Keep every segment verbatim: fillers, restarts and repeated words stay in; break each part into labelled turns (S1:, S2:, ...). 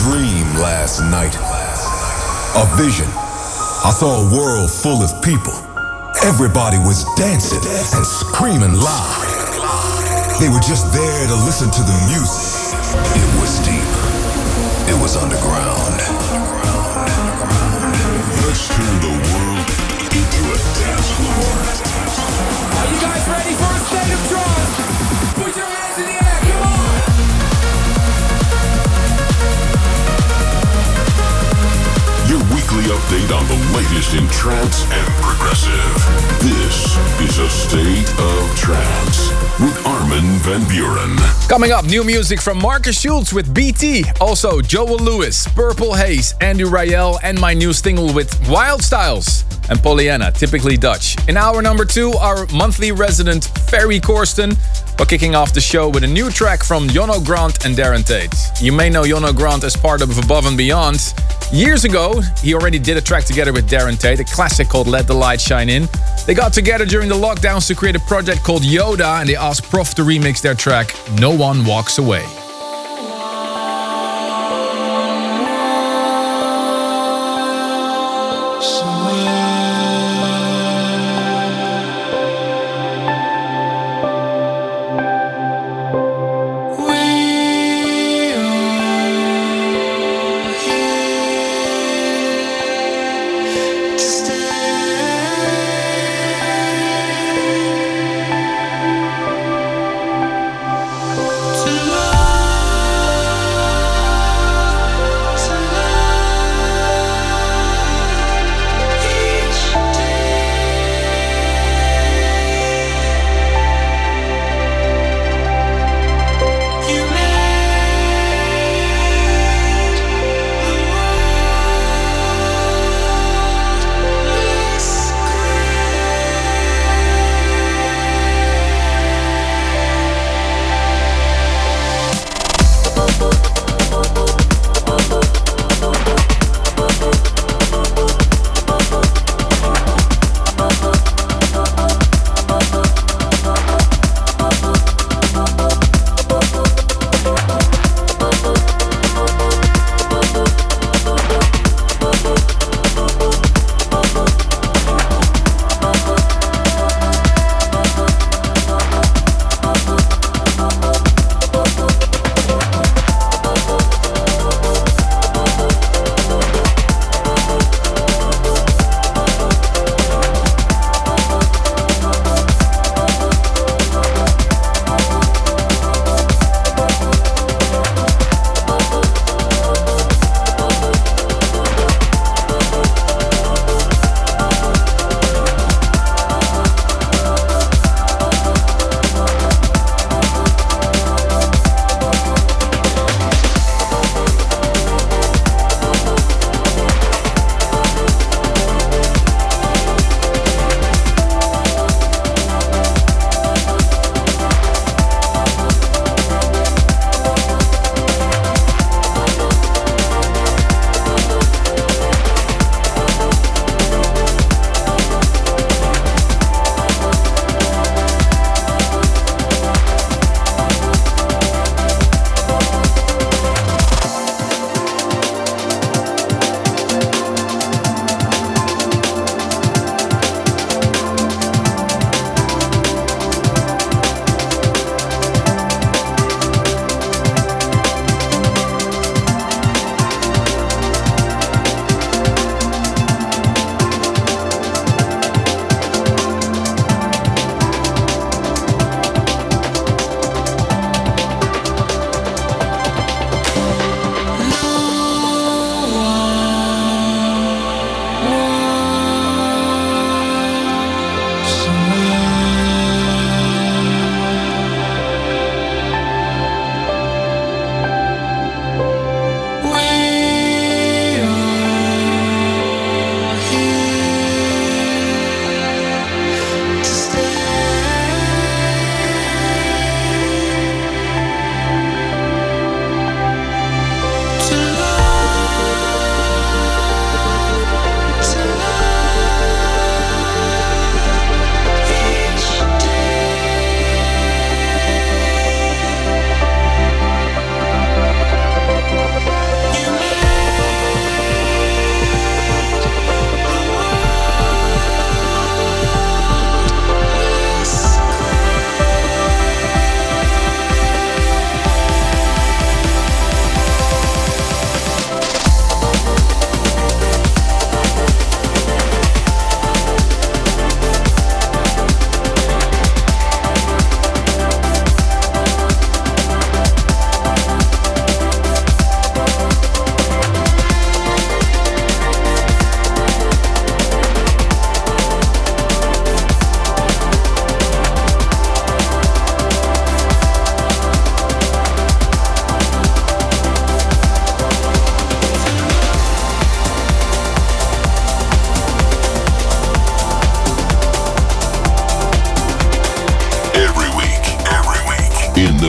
S1: dream last night. A vision. I saw a world full of people. Everybody was dancing and screaming loud. They were just there to listen to the music. It was deep. It was underground. Let's turn the world into a dance floor.
S2: Are you guys ready for a state of trance? Put your hands in the air, come on!
S3: Your weekly update on the latest in trance and progressive. This is a State of Trance with Armin van Buuren.
S4: Coming up, new music from Marcus Schulz with B T. Also, Joel Lewis, Purple Haze, Andy Rayel, and my new single with Wild Styles and Pollyanna, typically Dutch. In hour number two, our monthly resident Ferry Corsten. We're kicking off the show with a new track from Jono Grant and Darren Tate. You may know Jono Grant as part of Above and Beyond. Years ago, he already did a track together with Darren Tate, a classic called Let the Light Shine In. They got together during the lockdowns to create a project called Yoda, and they asked Prof to remix their track No One Walks Away.
S5: To love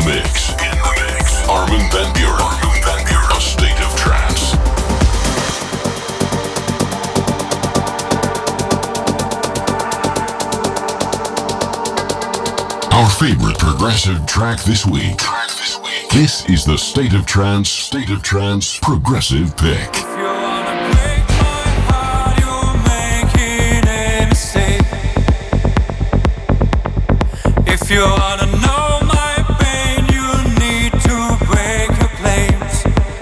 S3: mix. In the mix. Armin van Buuren. Armin van Buuren. A State of Trance. Our favorite progressive track this week. Track this week. This is the State of Trance. State of Trance Progressive Pick.
S5: If you wanna know my pain, you need to break your flames.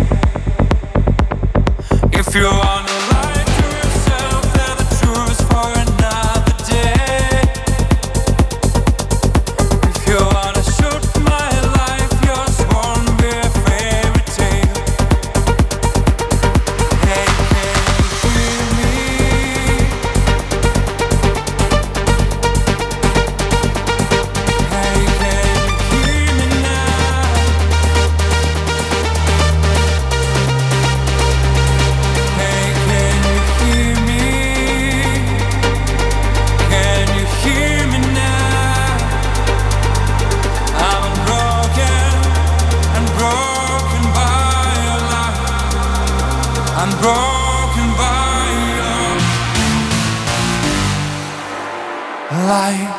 S5: If you wanna lie to yourself, tell the truth for another day. If you wanna shoot my life, yours won't be a fairy tale. Hey, can you hear me? I'm broken by your light.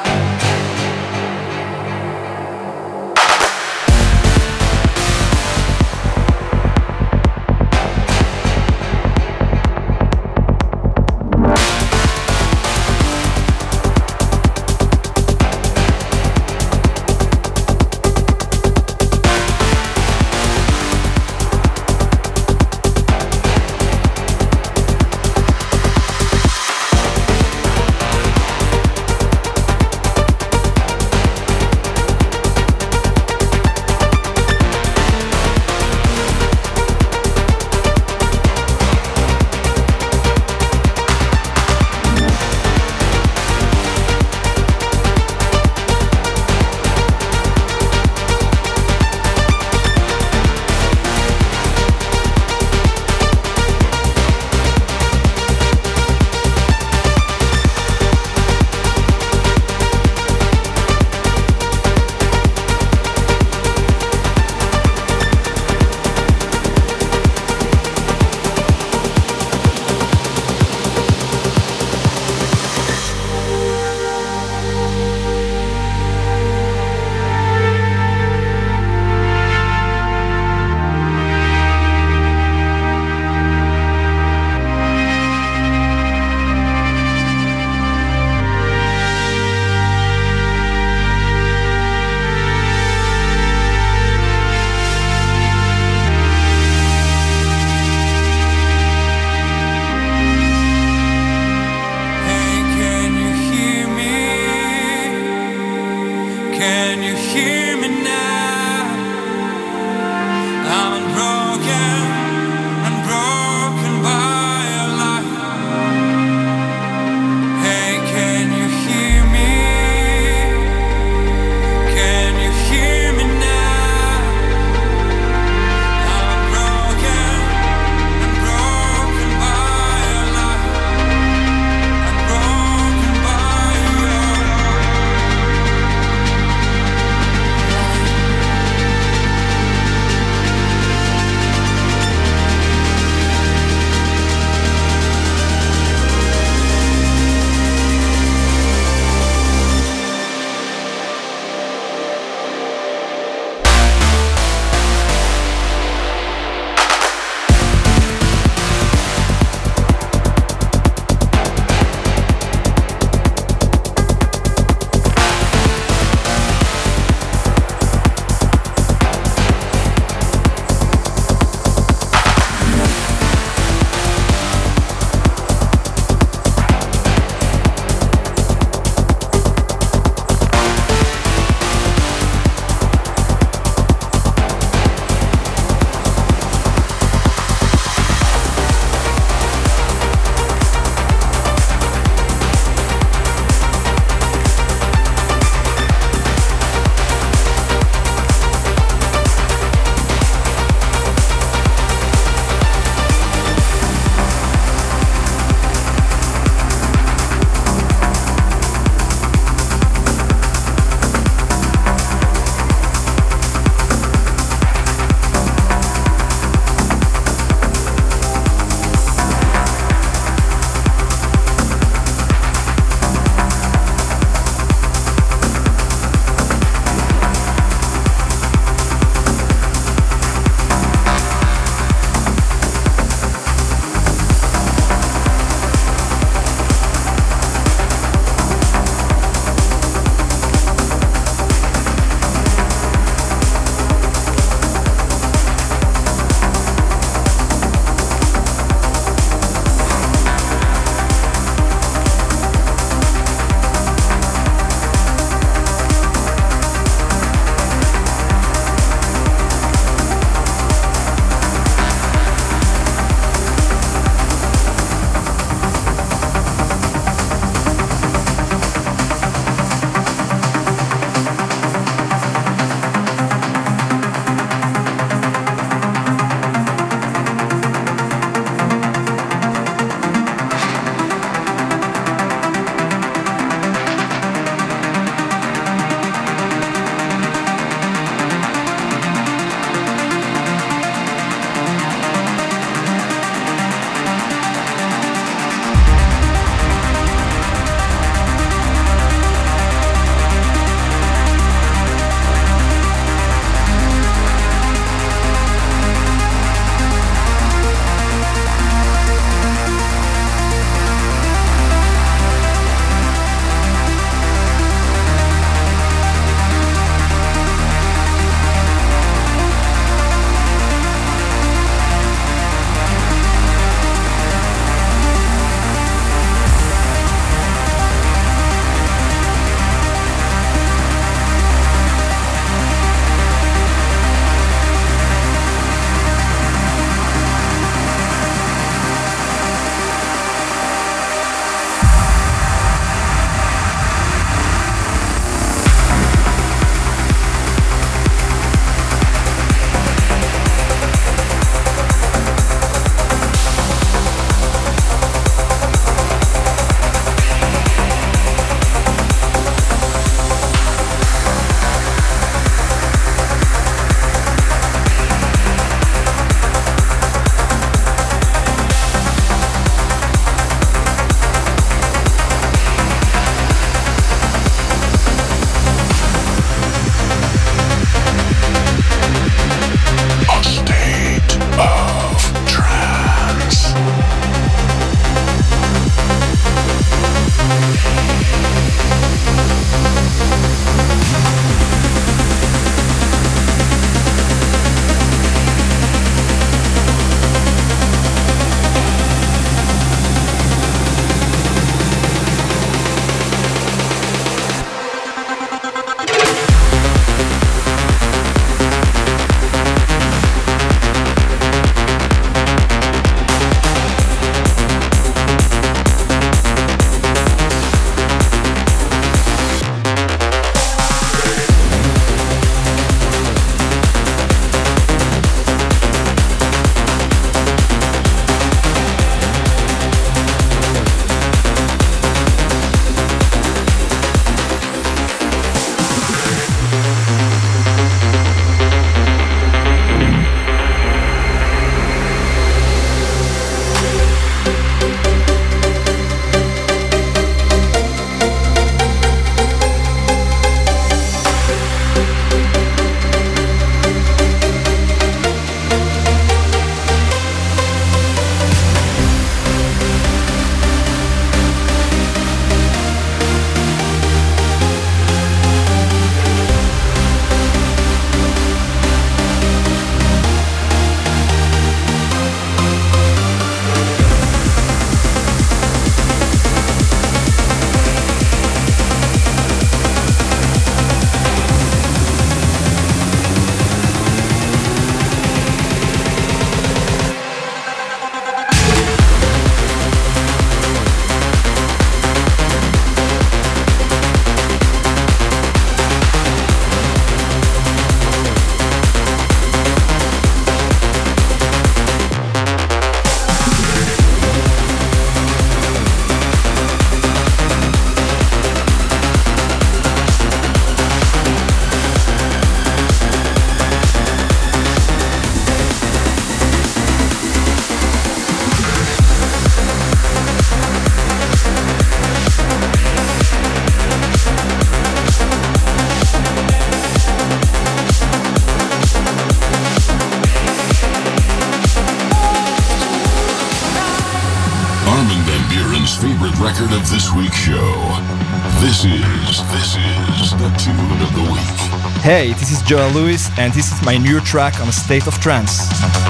S3: record of this week's show. This is, this is the tune of the week.
S6: Hey, this is Joel Lewis, and this is my new track on A State of Trance.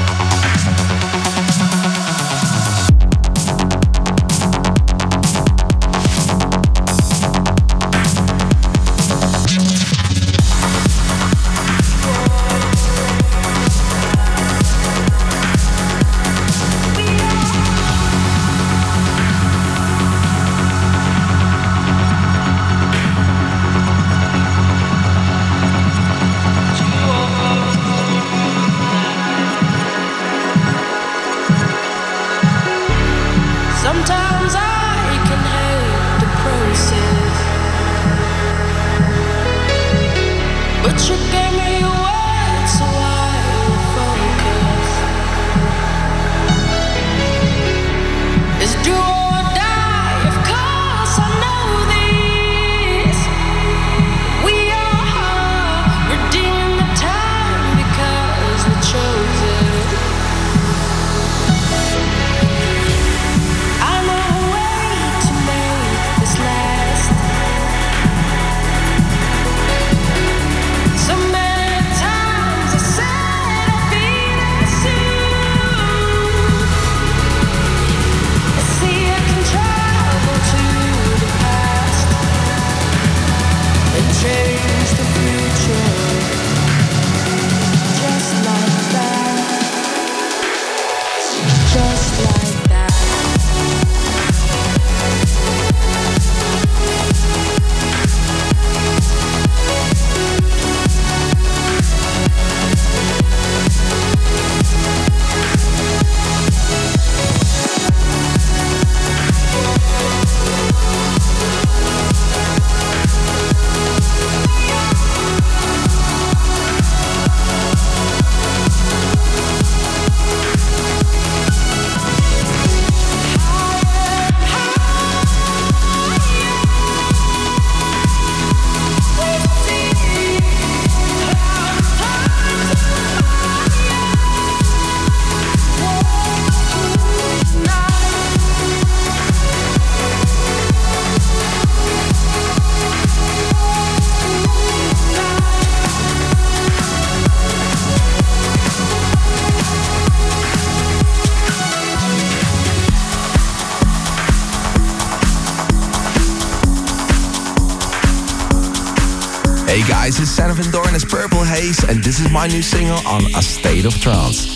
S7: Hey guys, it's Sander Van Doorn, it's Purple Haze, and this is my new single on A State of Trance.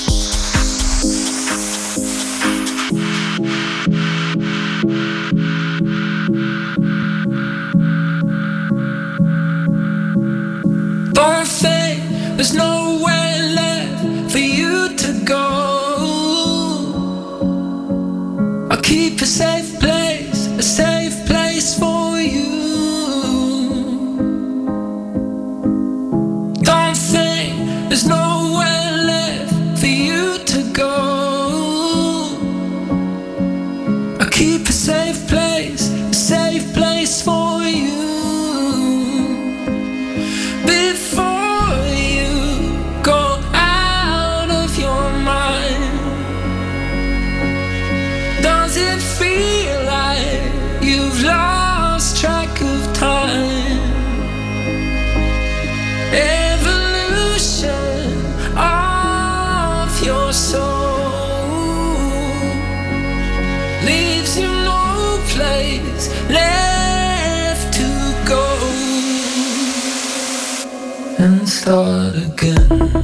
S8: Don't think there's nowhere left for you to go. I'll keep a safe place, a safe place for you. There's nowhere left for you to go. I'll keep a safe place, a safe place for you. Before you go out of your mind, does it feel like you've lost track of time? Of your soul leaves you no place left to go and start again.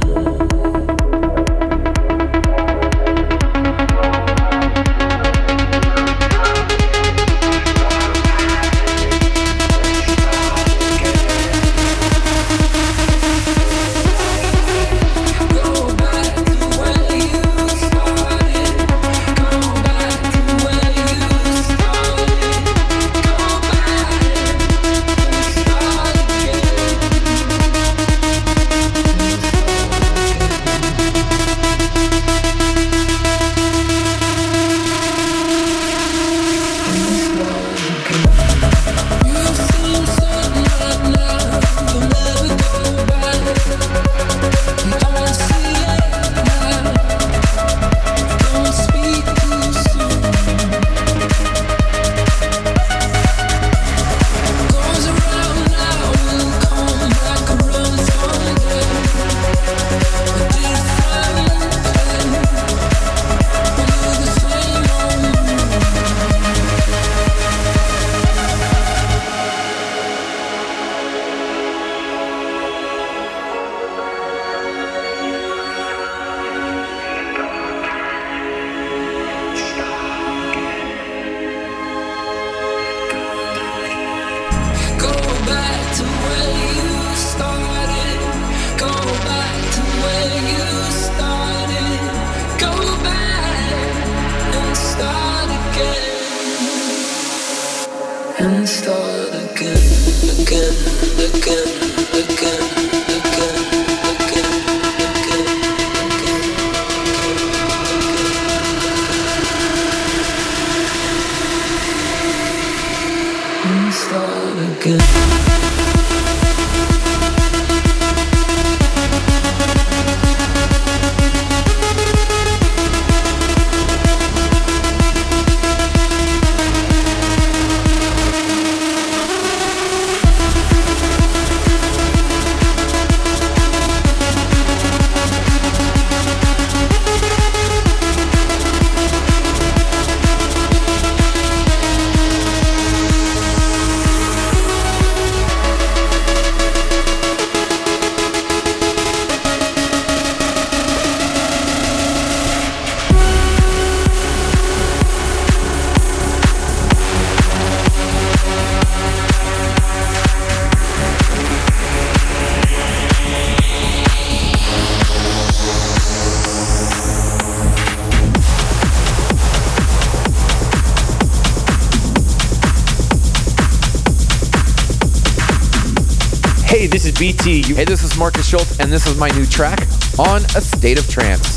S9: with B T. Hey, this is Marcus Schultz, and this is my new track on A State of Trance.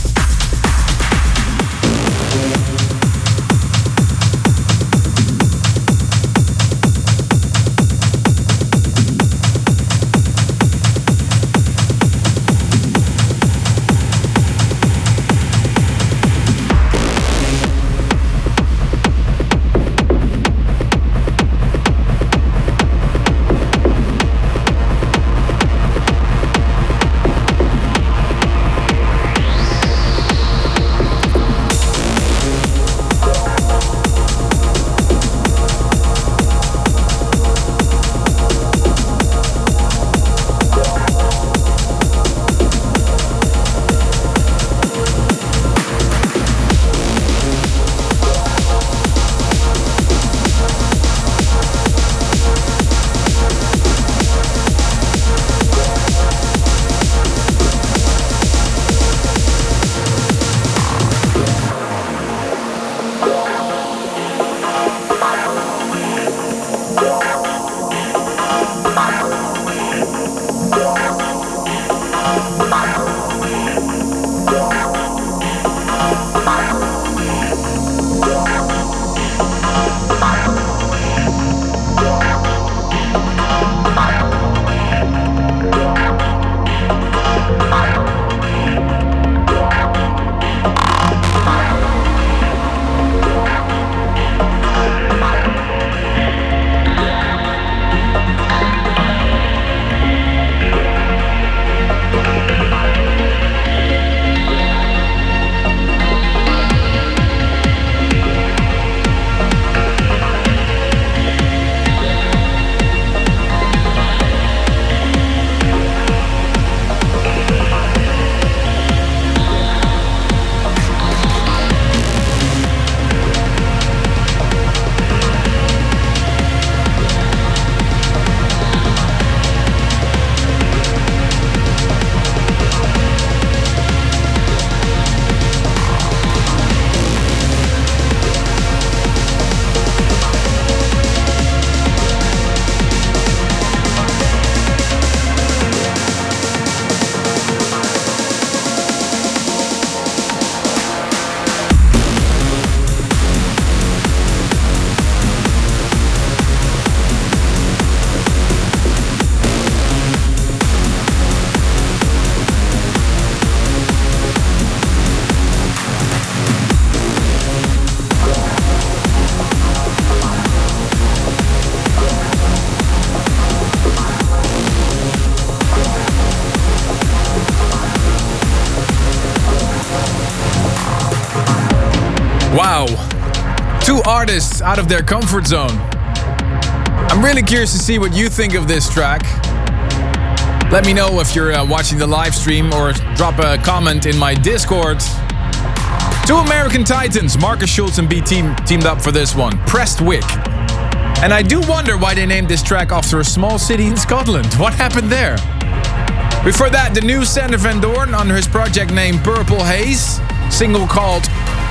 S4: Wow. Two artists out of their comfort zone. I'm really curious to see what you think of this track. Let me know if you're uh, watching the live stream or drop a comment in my Discord. Two American Titans, Marcus Schultz and B T, teamed up for this one, Prestwick. And I do wonder why they named this track after a small city in Scotland. What happened there? Before that, the new Sander Van Doorn under his project name Purple Haze, single called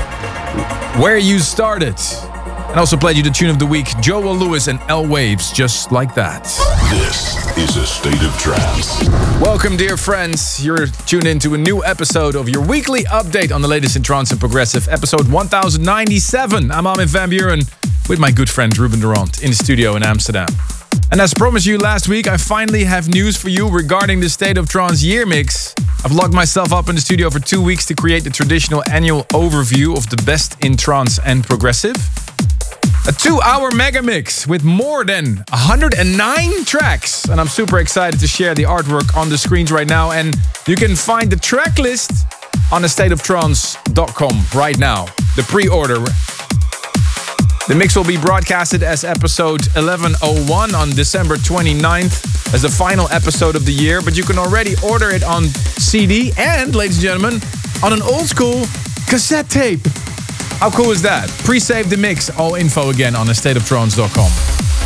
S4: Where You Started. And also played you the tune of the week, Joel Lewis and L Waves, Just Like That.
S3: This is A State of Trance.
S4: Welcome, dear friends. You're tuned into a new episode of your weekly update on the latest in trance and progressive, episode one thousand ninety-seven. I'm Armin van Buuren with my good friend Ruben Durant in the studio in Amsterdam. And as promised you last week, I finally have news for you regarding the State of Trance year mix. I've locked myself up in the studio for two weeks to create the traditional annual overview of the best in trance and progressive. A two-hour mega mix with more than one hundred nine tracks. And I'm super excited to share the artwork on the screens right now. And you can find the track list on a state of trance dot com right now. The pre-order. The mix will be broadcasted as episode eleven oh one on December twenty-ninth as the final episode of the year. But you can already order it on C D and, ladies and gentlemen, on an old school cassette tape. How cool is that? Pre-save the mix. All info again on a state of trance dot com.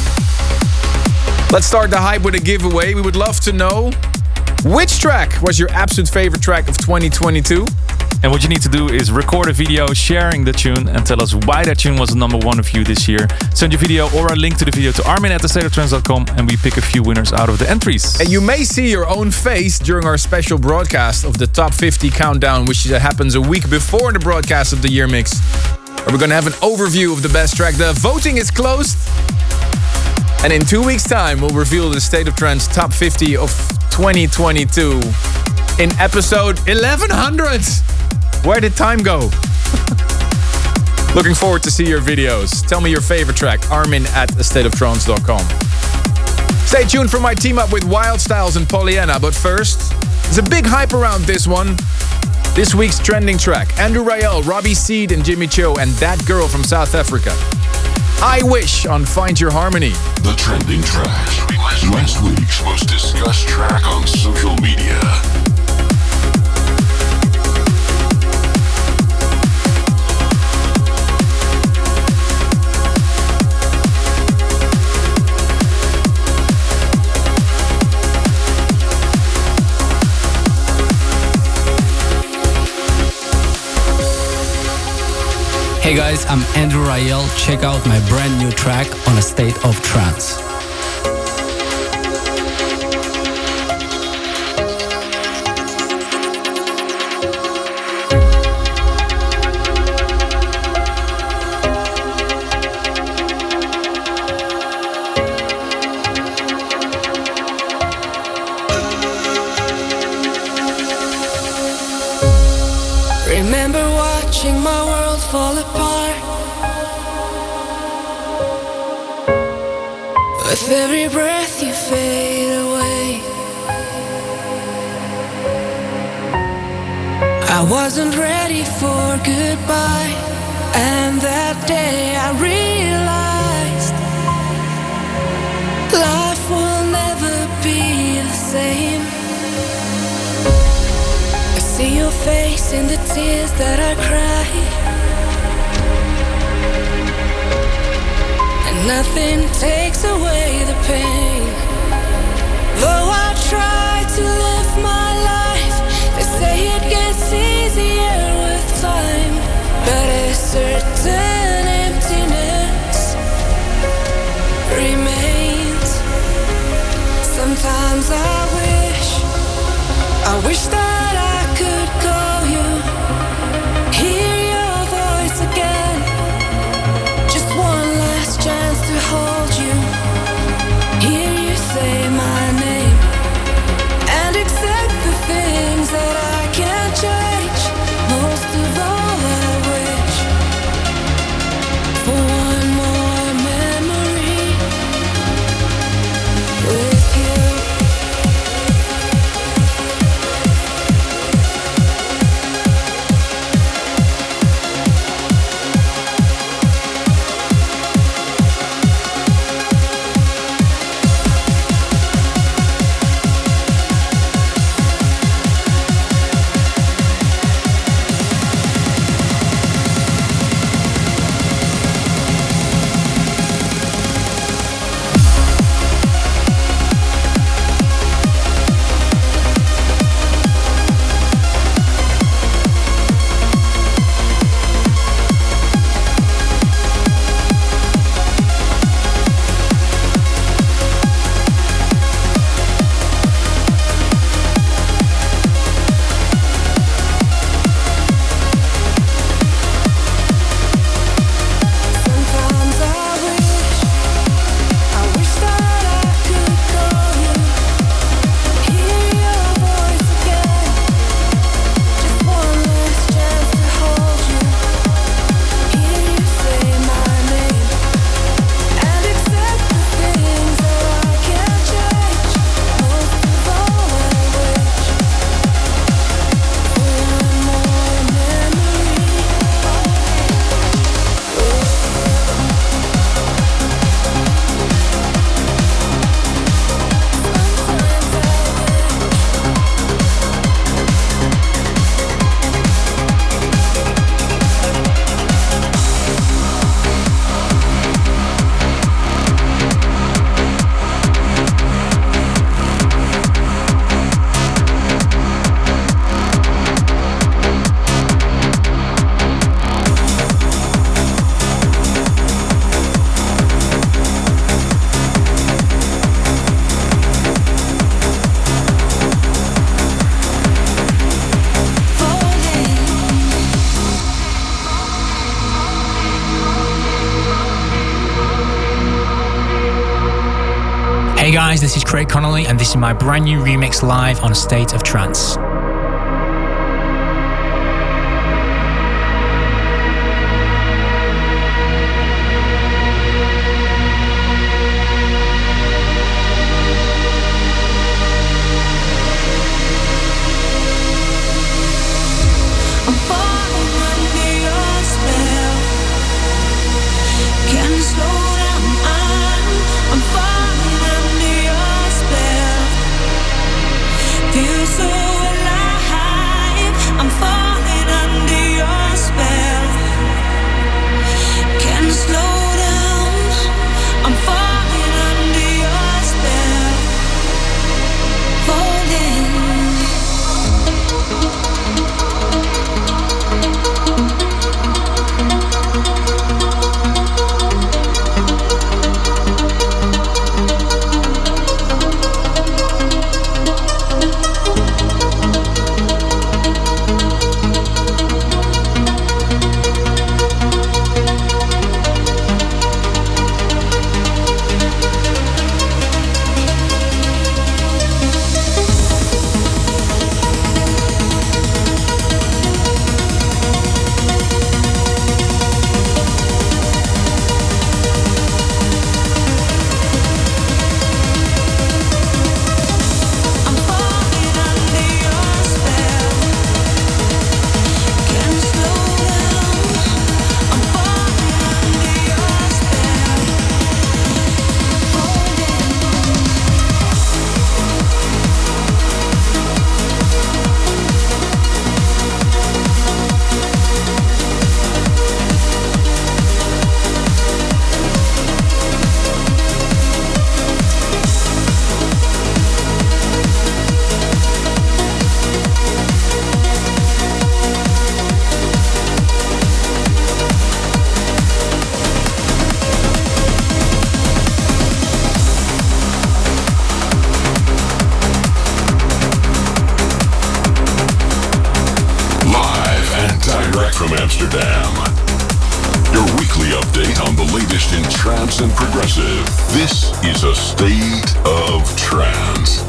S4: Let's start the hype with a giveaway. We would love to know which track was your absolute favorite track of twenty twenty-two.
S10: And what you need to do is record a video sharing the tune and tell us why that tune was the number one of you this year. Send your video or a link to the video to Armin at the state of trance dot com and we pick a few winners out of the entries.
S4: And you may see your own face during our special broadcast of the Top fifty Countdown, which happens a week before the broadcast of the Year Mix. Where we're going to have an overview of the best track. The voting is closed. And in two weeks' time, we'll reveal the State of Trance Top fifty of twenty twenty-two in episode eleven hundred. Where did time go? Looking forward to see your videos. Tell me your favorite track, Armin at the state of trance dot com. Stay tuned for my team up with Wild Styles and Pollyanna, but first, there's a big hype around this one. This week's trending track, Andrew Rayel, Robbie Seed and Jimmy Cho and That Girl from South Africa. I Wish on Find Your Harmony.
S3: The trending track. Last week's most discussed track on social media.
S11: Hey guys, I'm Andrew Rayel. Check out my brand new track on A State of Trance.
S8: Remember watching my world fall apart, with every breath you fade away. I wasn't ready for goodbye, and that day I realized life will never be the same. I see your face in the tears that I cried, and nothing takes away the pain. Though I try to live my life, they say it gets easier with time, but a certain emptiness remains. Sometimes I wish, I wish that I could call you, hear your voice again, just one last chance to hold you, hear you say my name, and accept the things that I can't change. Most of all I wish for one more memory with you.
S12: guys, this is Craig Connolly and this is my brand new remix live on A State of Trance.
S3: From Amsterdam, your weekly update on the latest in trance and progressive. This is A State of Trance.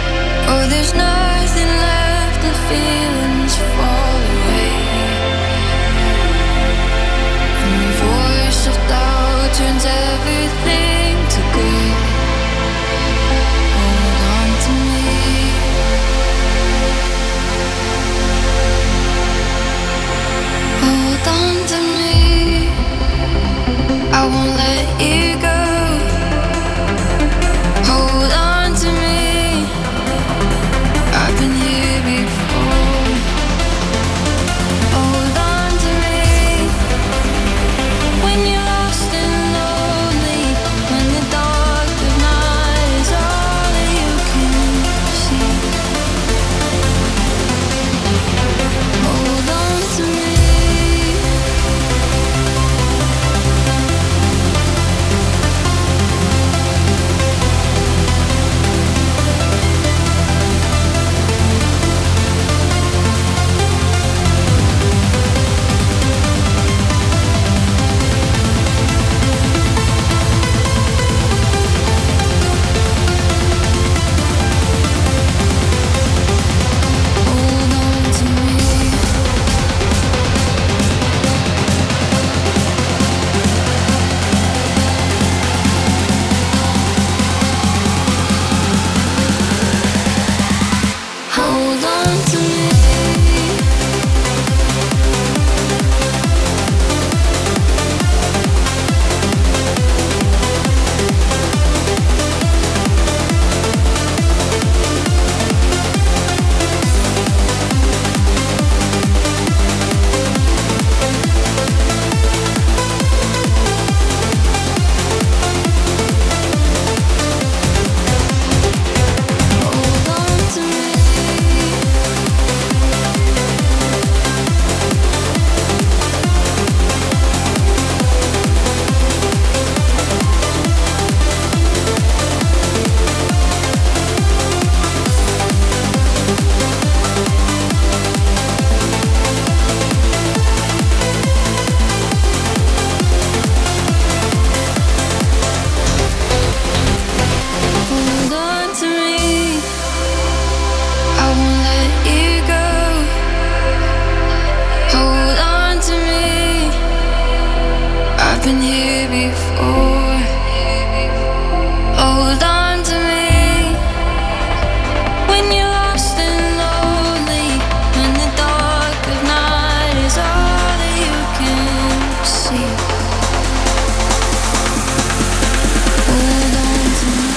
S8: There's nothing left and feelings fall away. I've been here before. Hold on to me when you're lost and lonely, when the dark of night is all that you can see. Hold on to me.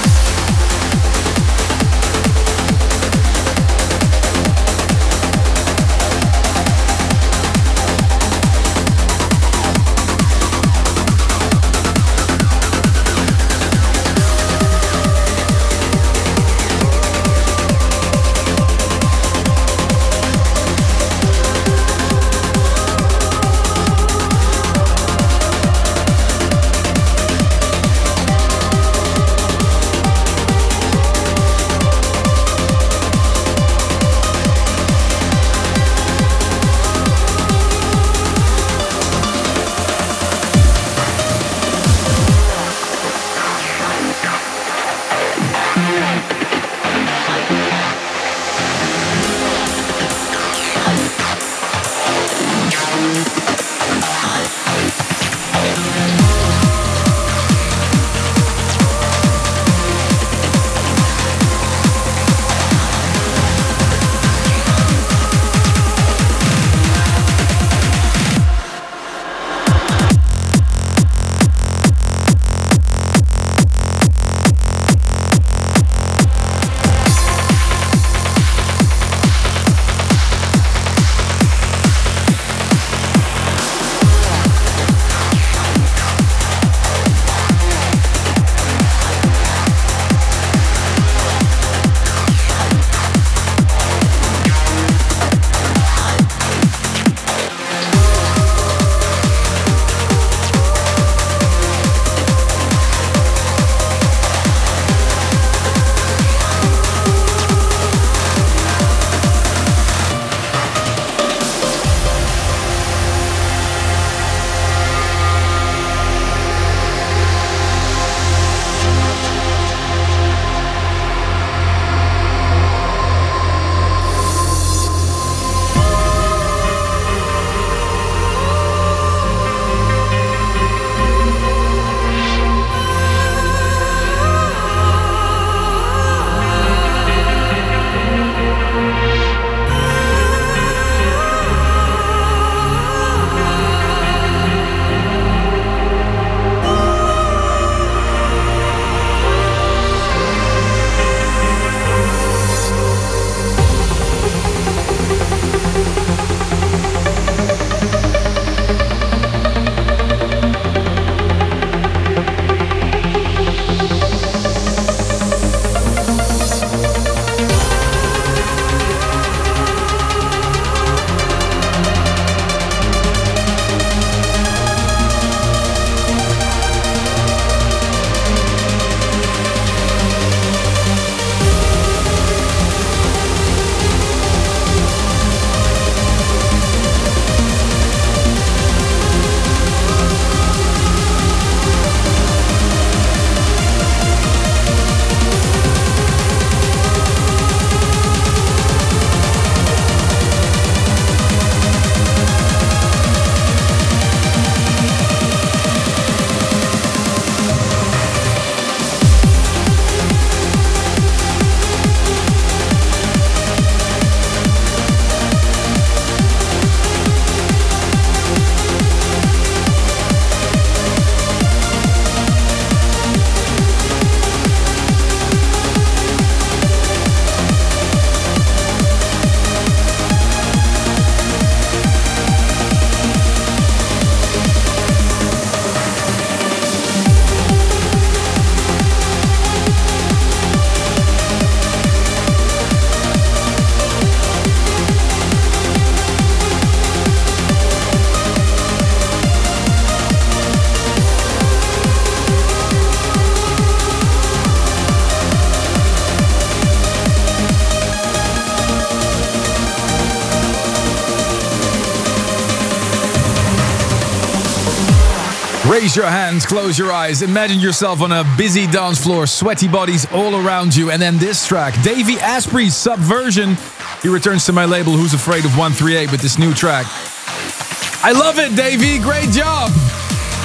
S4: Raise your hands, close your eyes, imagine yourself on a busy dance floor, sweaty bodies all around you, and then this track, Davey Asprey's Subversion. He returns to my label Who's Afraid of one thirty-eight with this new track. I love it, Davey, great job!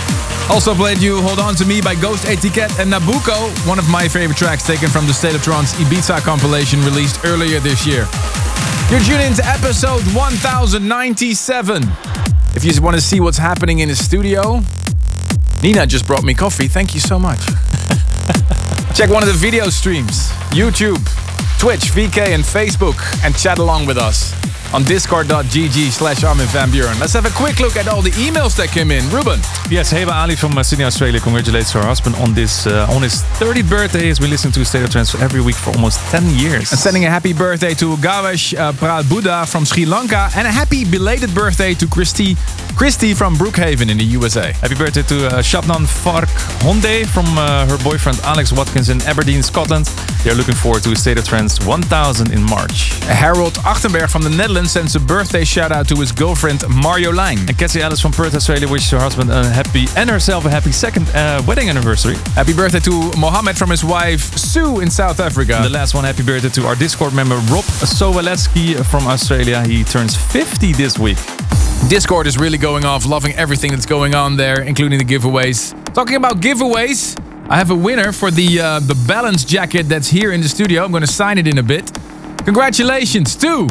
S4: Also played you Hold On To Me by Ghost Etiquette and Nabucco, one of my favorite tracks taken from the State of Trance Ibiza compilation released earlier this year. You're tuned into episode one thousand ninety-seven. If you want to see what's happening in the studio, Nina just brought me coffee. Thank you so much. Check one of the video streams, YouTube, Twitch, V K and Facebook, and chat along with us on discord.gg slash Armin van Buuren. Let's have a quick look at all the emails that came in. Ruben.
S10: Yes, Heba Ali from uh, Sydney, Australia congratulates her husband on this uh, on his thirtieth birthday, as we listen to State of Trance every week for almost ten years.
S4: And sending a happy birthday to Gawesh uh, Praat Buddha from Sri Lanka, and a happy belated birthday to Christy Christy from Brookhaven in the U S A.
S10: Happy birthday to uh, Shabnan Fark Honde from uh, her boyfriend Alex Watkins in Aberdeen, Scotland. They're looking forward to State of Trance one thousand in March.
S4: Harold Achtenberg from the Netherlands sends a birthday shout out to his girlfriend Marjolein.
S10: And Cassie Ellis from Perth, Australia wishes her husband a happy and herself a happy second uh, wedding anniversary.
S4: Happy birthday to Mohammed from his wife Sue in South Africa.
S10: And the last one, happy birthday to our Discord member Rob Sowaleski from Australia. He turns fifty this week.
S4: Discord is really going off, loving everything that's going on there, including the giveaways. Talking about giveaways, I have a winner for the uh, the balance jacket that's here in the studio. I'm going to sign it in a bit. Congratulations to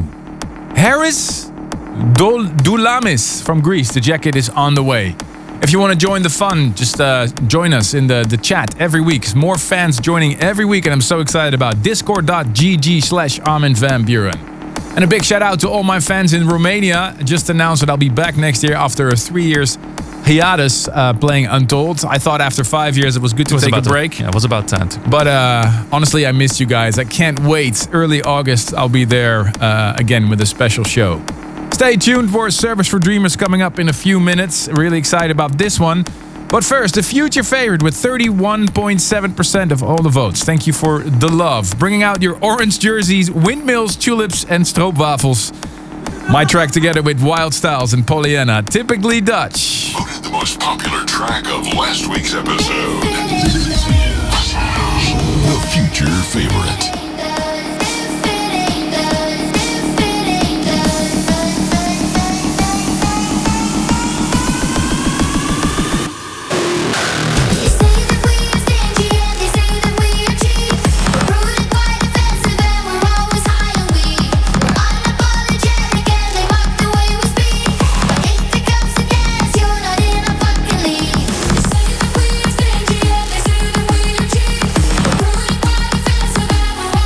S4: Harris Dol- Doulamis from Greece. The jacket is on the way. If you want to join the fun, just uh, join us in the, the chat every week. There's more fans joining every week, and I'm so excited about discord.gg slash Armin van Buuren. And a big shout out to all my fans in Romania. Just announced that I'll be back next year after three years hiatus uh, playing Untold. I thought after five years it was good to take a break.
S10: To, yeah, it was about time to.
S4: But uh, honestly, I missed you guys. I can't wait. Early August, I'll be there uh, again with a special show. Stay tuned for Service for Dreamers coming up in a few minutes. Really excited about this one. But first, the future favorite with thirty-one point seven percent of all the votes. Thank you for the love. Bringing out your orange jerseys, windmills, tulips and stroopwafels. My track together with Wild Styles and Pollyanna, Typically Dutch.
S3: Voted the most popular track of last week's episode. The future favorite.
S8: We're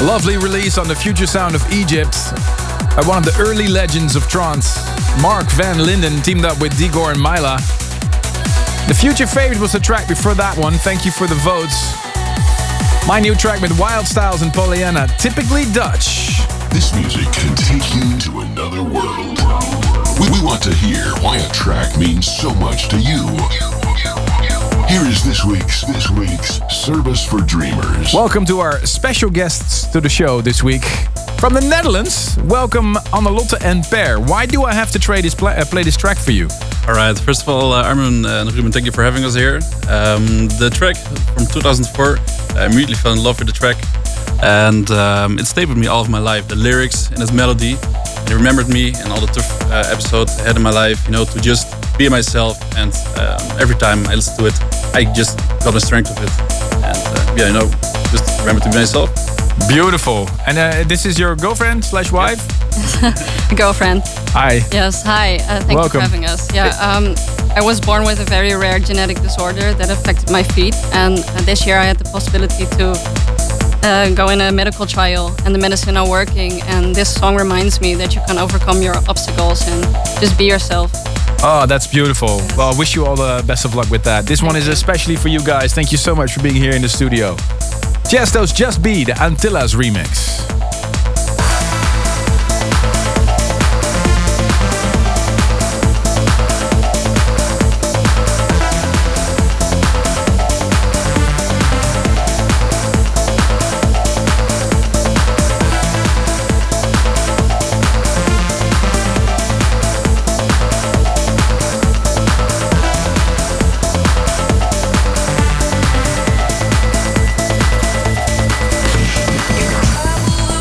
S4: lovely release on the future sound of Egypt by one of the early legends of trance. Mark Van Linden teamed up with Digor and Myla. The future favorite was the track before that one. Thank you for the votes. My new track with Wild Styles and Pollyanna, Typically Dutch.
S3: This music can take you to another world. We, we want to hear why a track means so much to you. Here is this week's this week's Service for Dreamers.
S4: Welcome to our special guests to the show this week. From the Netherlands, welcome Annelotte and Per. Why do I have to try this play, uh, play this track for you?
S13: All right, first of all, uh, Armin and Ruben, thank you for having us here. Um, the track from two thousand four, I immediately fell in love with the track. And um, it stayed with me all of my life. The lyrics and its melody, it remembered me and all the tough uh, episodes I had in my life, you know, to just be myself. And um, every time I listen to it, I just got the strength of it. And uh, yeah, you know, just remember to be myself.
S4: Beautiful. And uh, this is your girlfriend slash wife?
S14: Girlfriend.
S4: Hi.
S14: Yes, hi. Uh, thank
S4: Welcome.
S14: you for having us. Yeah, um, I was born with a very rare genetic disorder that affected my feet. And uh, this year I had the possibility to uh, go in a medical trial, and the medicine are working. And this song reminds me that you can overcome your obstacles and just be yourself.
S4: Oh, that's beautiful. Yes. Well, I wish you all the best of luck with that. This Thank one is you. especially for you guys. Thank you so much for being here in the studio. Tiesto's Just Be, the Antillas remix.
S8: Travel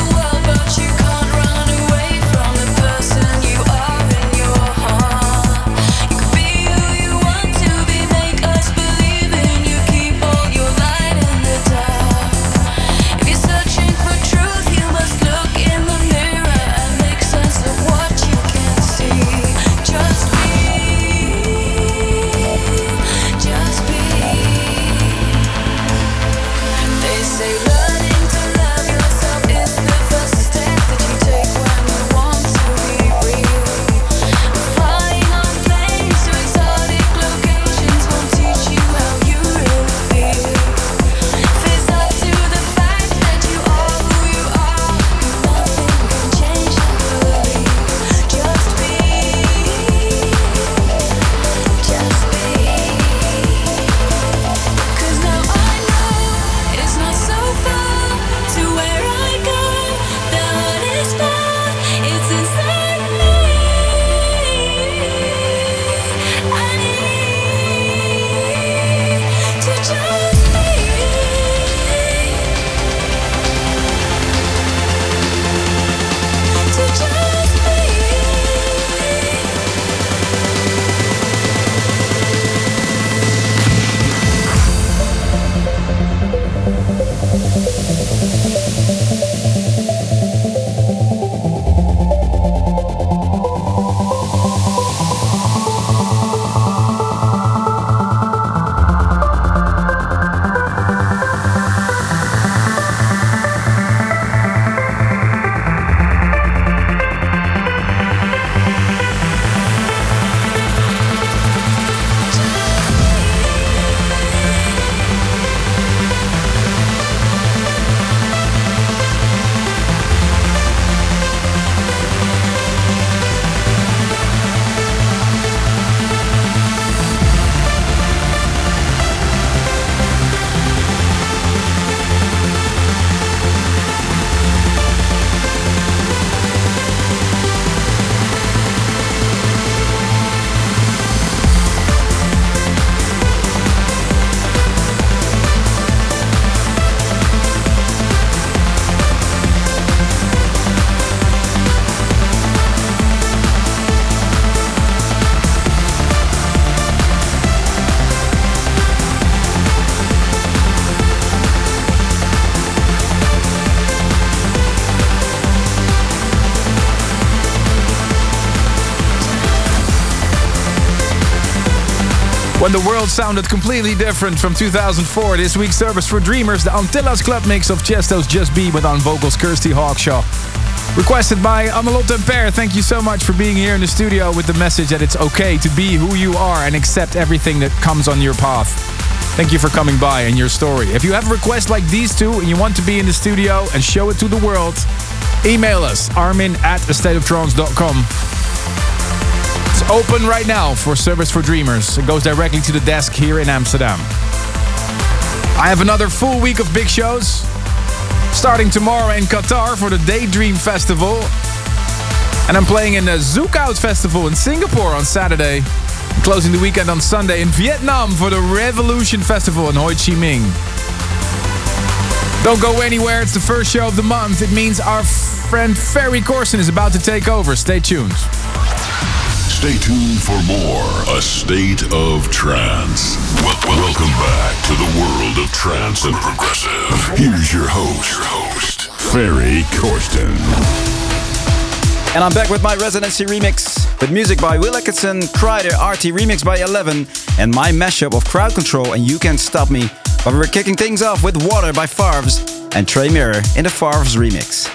S4: When the world sounded completely different from two thousand four, this week's Service for Dreamers, the Antillas Club mix of Chesto's Just Be with on vocals Kirsty Hawkshaw. Requested by Annelotte and Per. Thank you so much for being here in the studio with the message that it's okay to be who you are and accept everything that comes on your path. Thank you for coming by and your story. If you have requests like these two and you want to be in the studio and show it to the world, email us, armin at a state of trance dot com. It's open right now for Service for Dreamers. It goes directly to the desk here in Amsterdam. I have another full week of big shows. Starting tomorrow in Qatar for the Daydream Festival. And I'm playing in the Zouk Out Festival in Singapore on Saturday. I'm closing the weekend on Sunday in Vietnam for the Revolution Festival in Ho Chi Minh. Don't go anywhere, it's the first show of the month. It means our friend Ferry Corsten is about to take over. Stay tuned.
S3: Stay tuned for more A State of Trance. Well, welcome back to the world of trance and progressive. Here's your host, your host, Ferry Corsten.
S15: And I'm back with my residency remix with music by Will Atkinson, Kryder, R T remix by Eleven, and my mashup of Crowd Control and You Can't Stop Me. But we're kicking things off with Water by Farves and Trey Mirror in the Farves remix.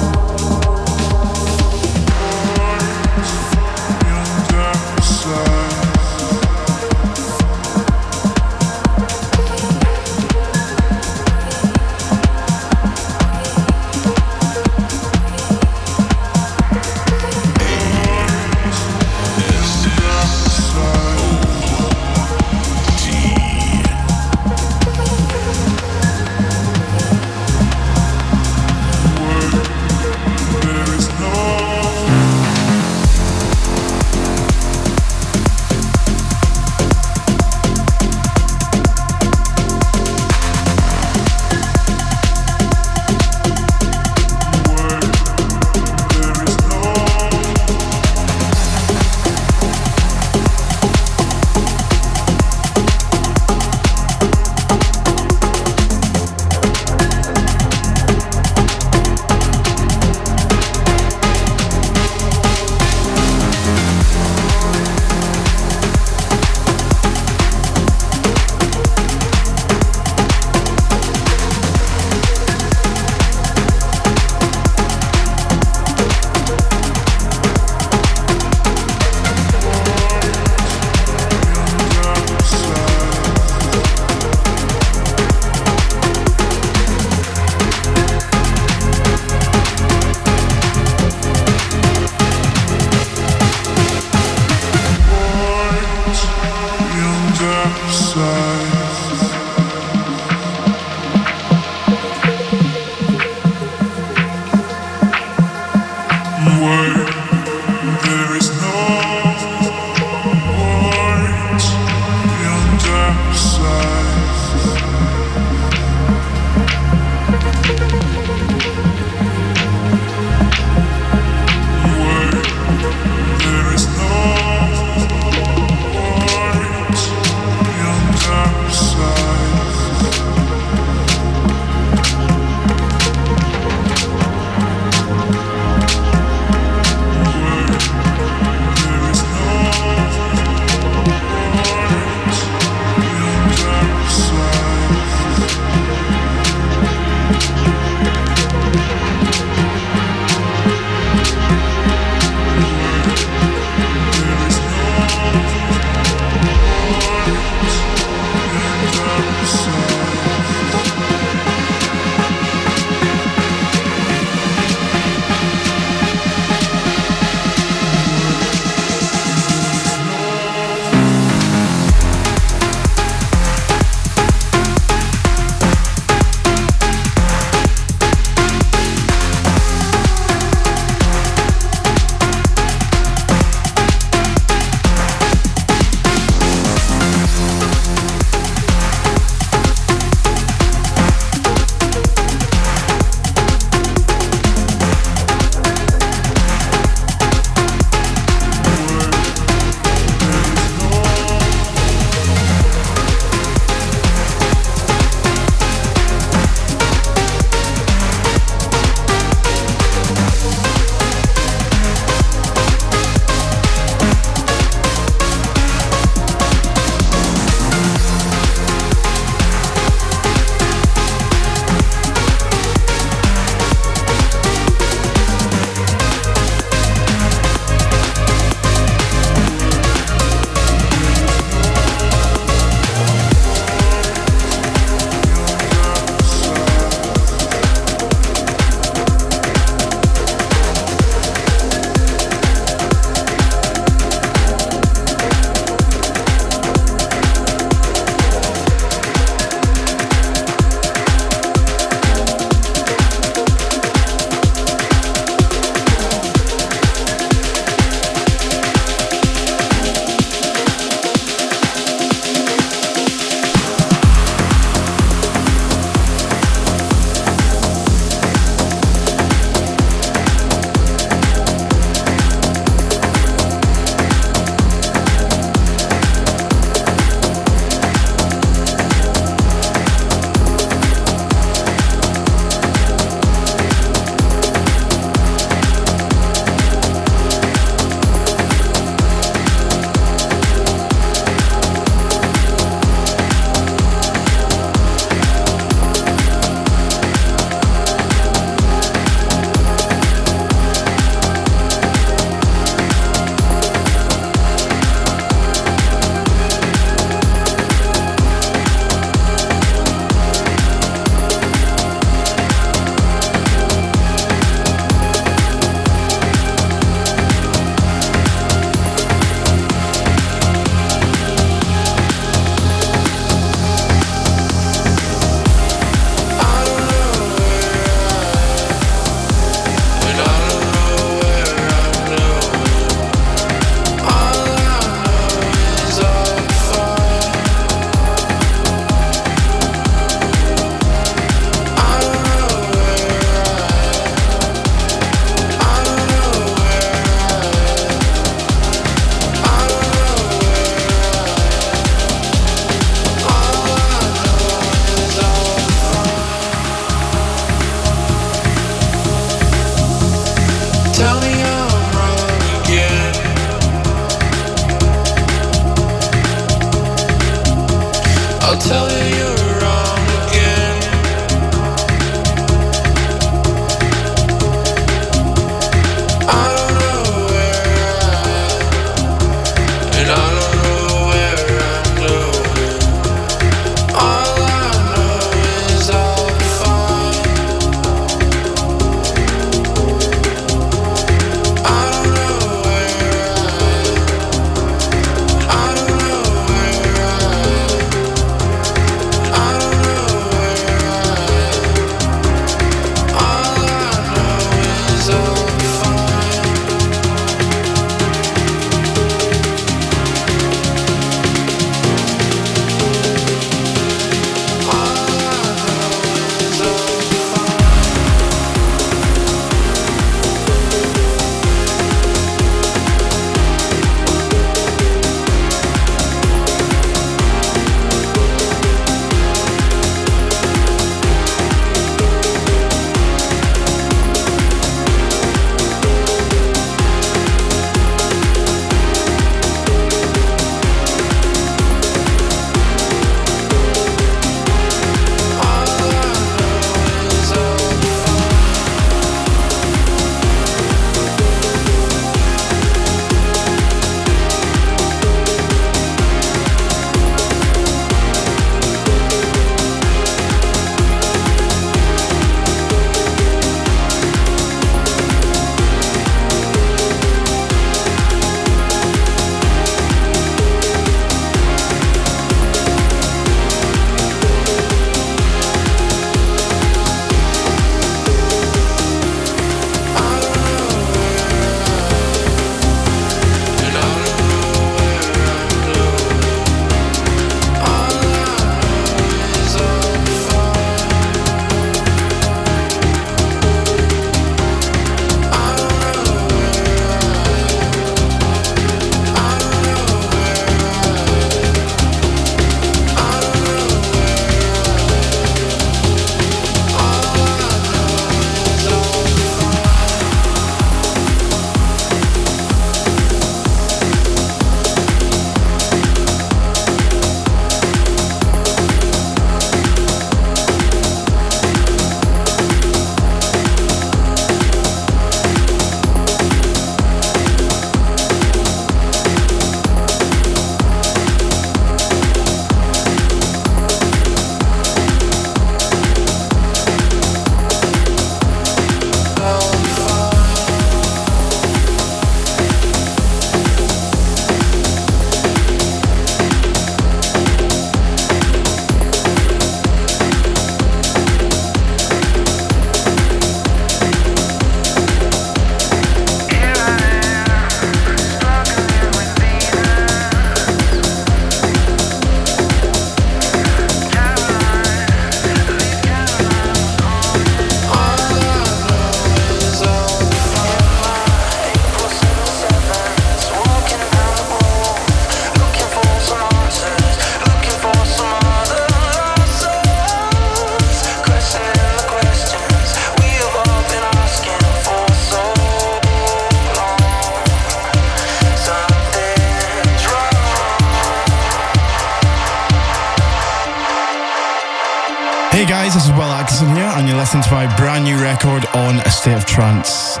S16: record on A State of Trance.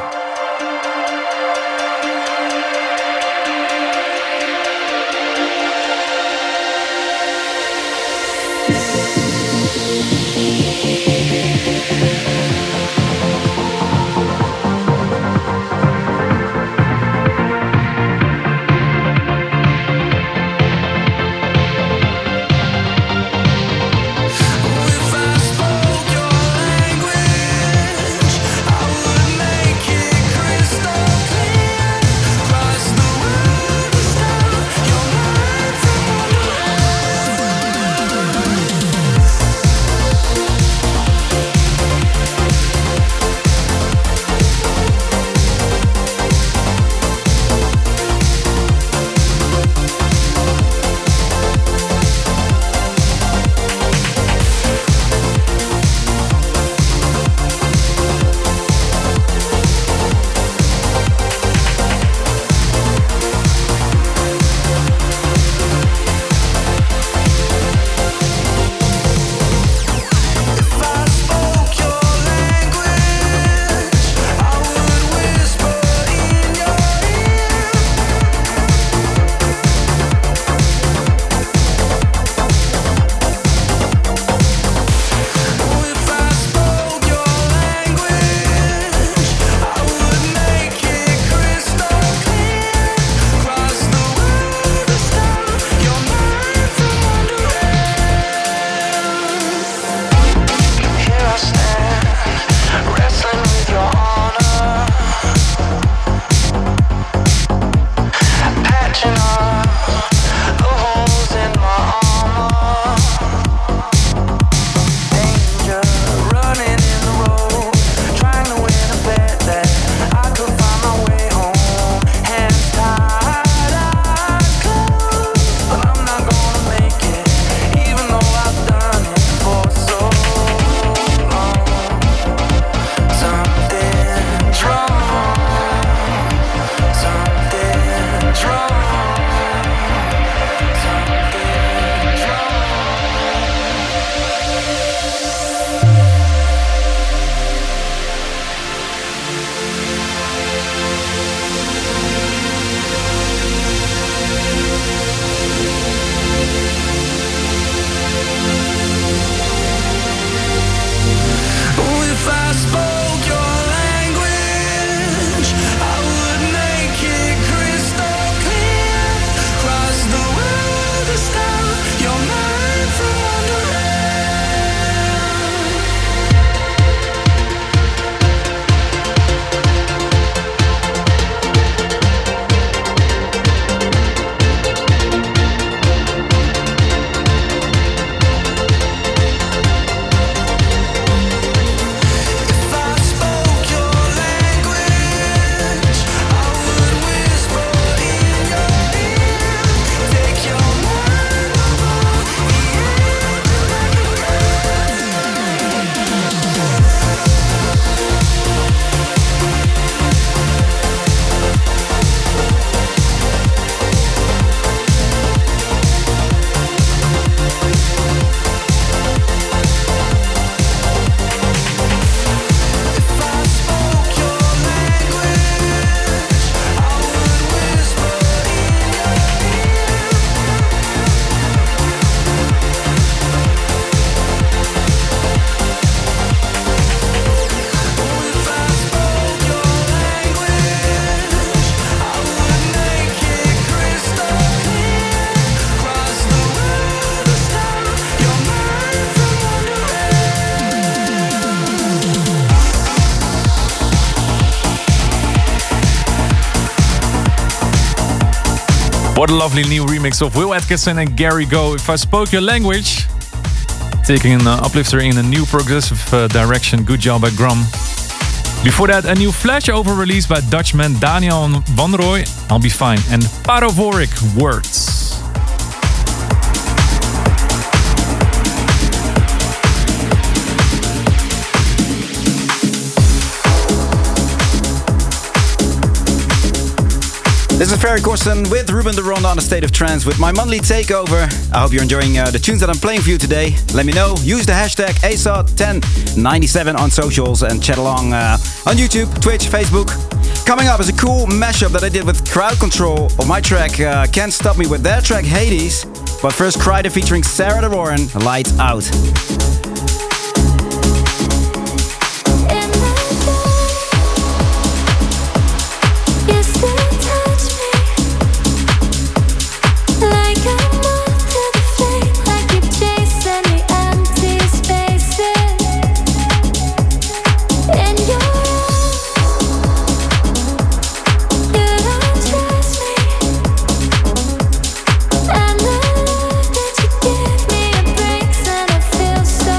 S10: What a lovely new remix of Will Atkinson and Gary Go, If I Spoke Your Language. Taking an uh, uplifter in a new progressive uh, direction. Good job by Grum. Before that, a new flashover release by Dutchman Daniel Van Rooij, I'll Be Fine. And Parovoric, Words.
S15: This is Ferry Corsten with Ruben de Ronde on A State of Trance with my monthly takeover. I hope you're enjoying uh, the tunes that I'm playing for you today. Let me know. Use the hashtag A S O T ten ninety-seven on socials and chat along uh, on YouTube, Twitch, Facebook. Coming up is a cool mashup that I did with Crowd Control of my track uh, Can't Stop Me with their track Hades. But first, Kryder featuring Sarah de Warren, Lights Out.
S17: So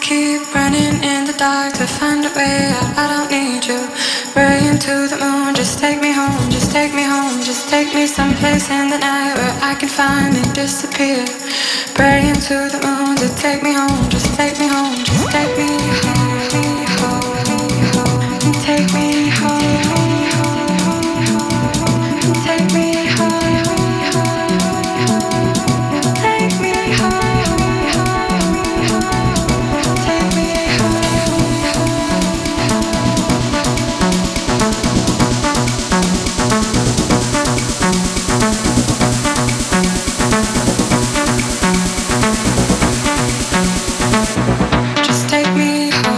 S8: keep running in the dark to find a way out. I don't need you. Praying to the moon, just take me home, just take me home, just take me someplace in the night where I can finally disappear. Praying to the moon to take me home, just take me home, just take me home, take me home, take me home, take me home. Just take me home.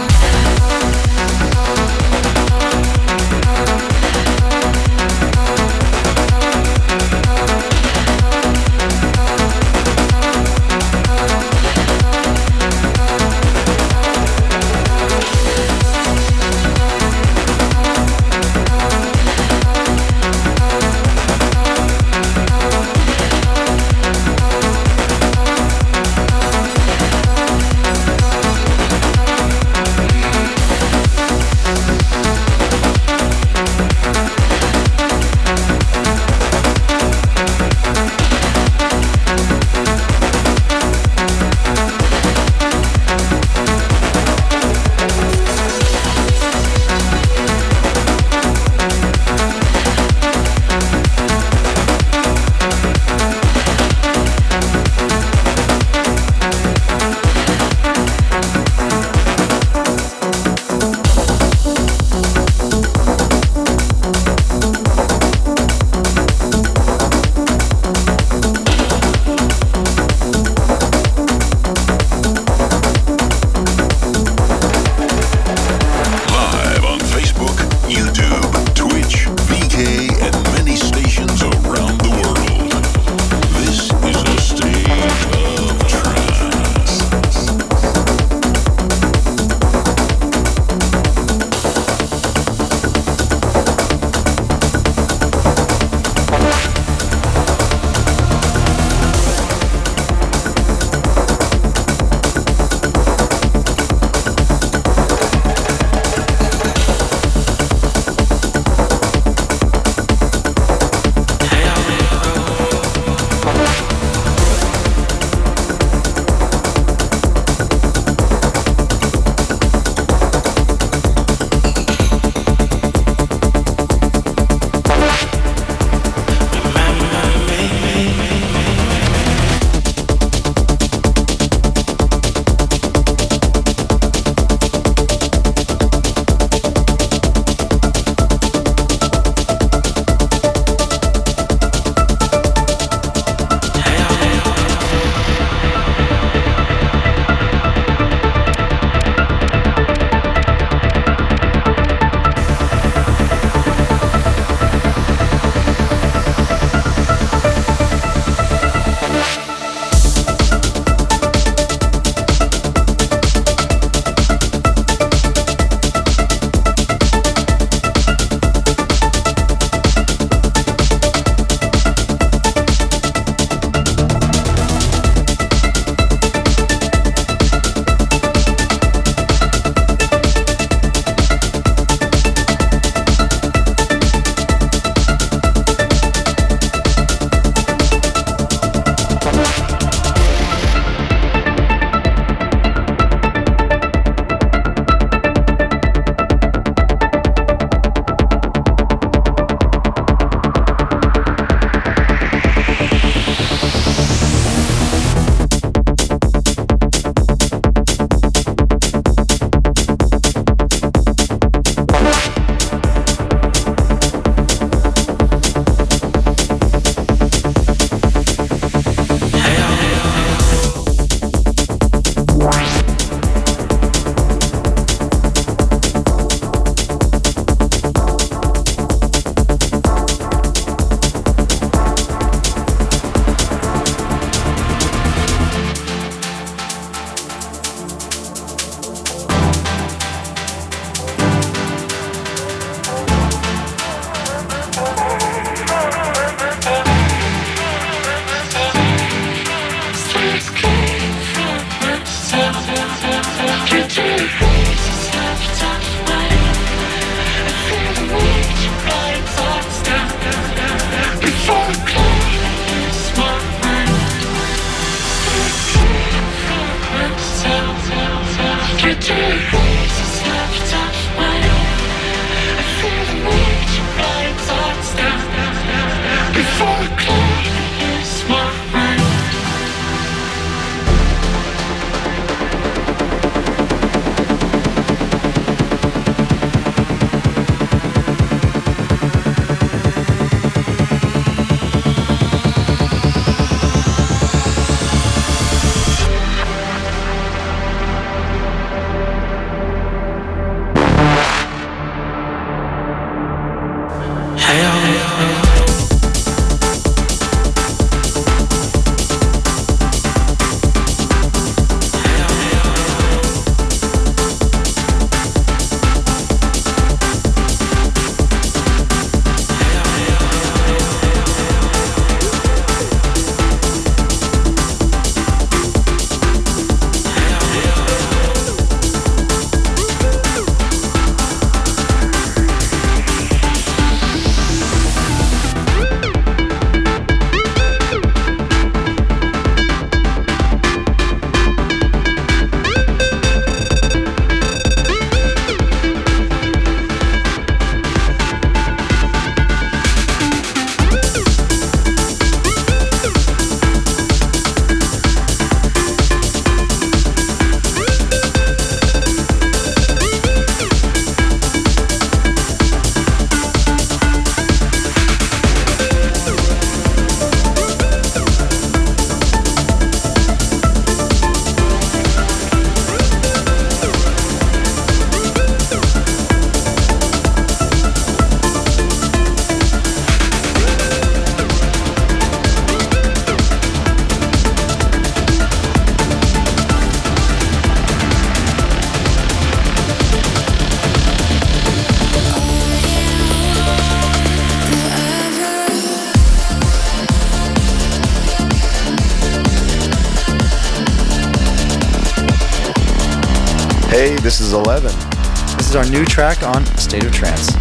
S17: Hey, this is Eleven. This is our new track on State of Trance.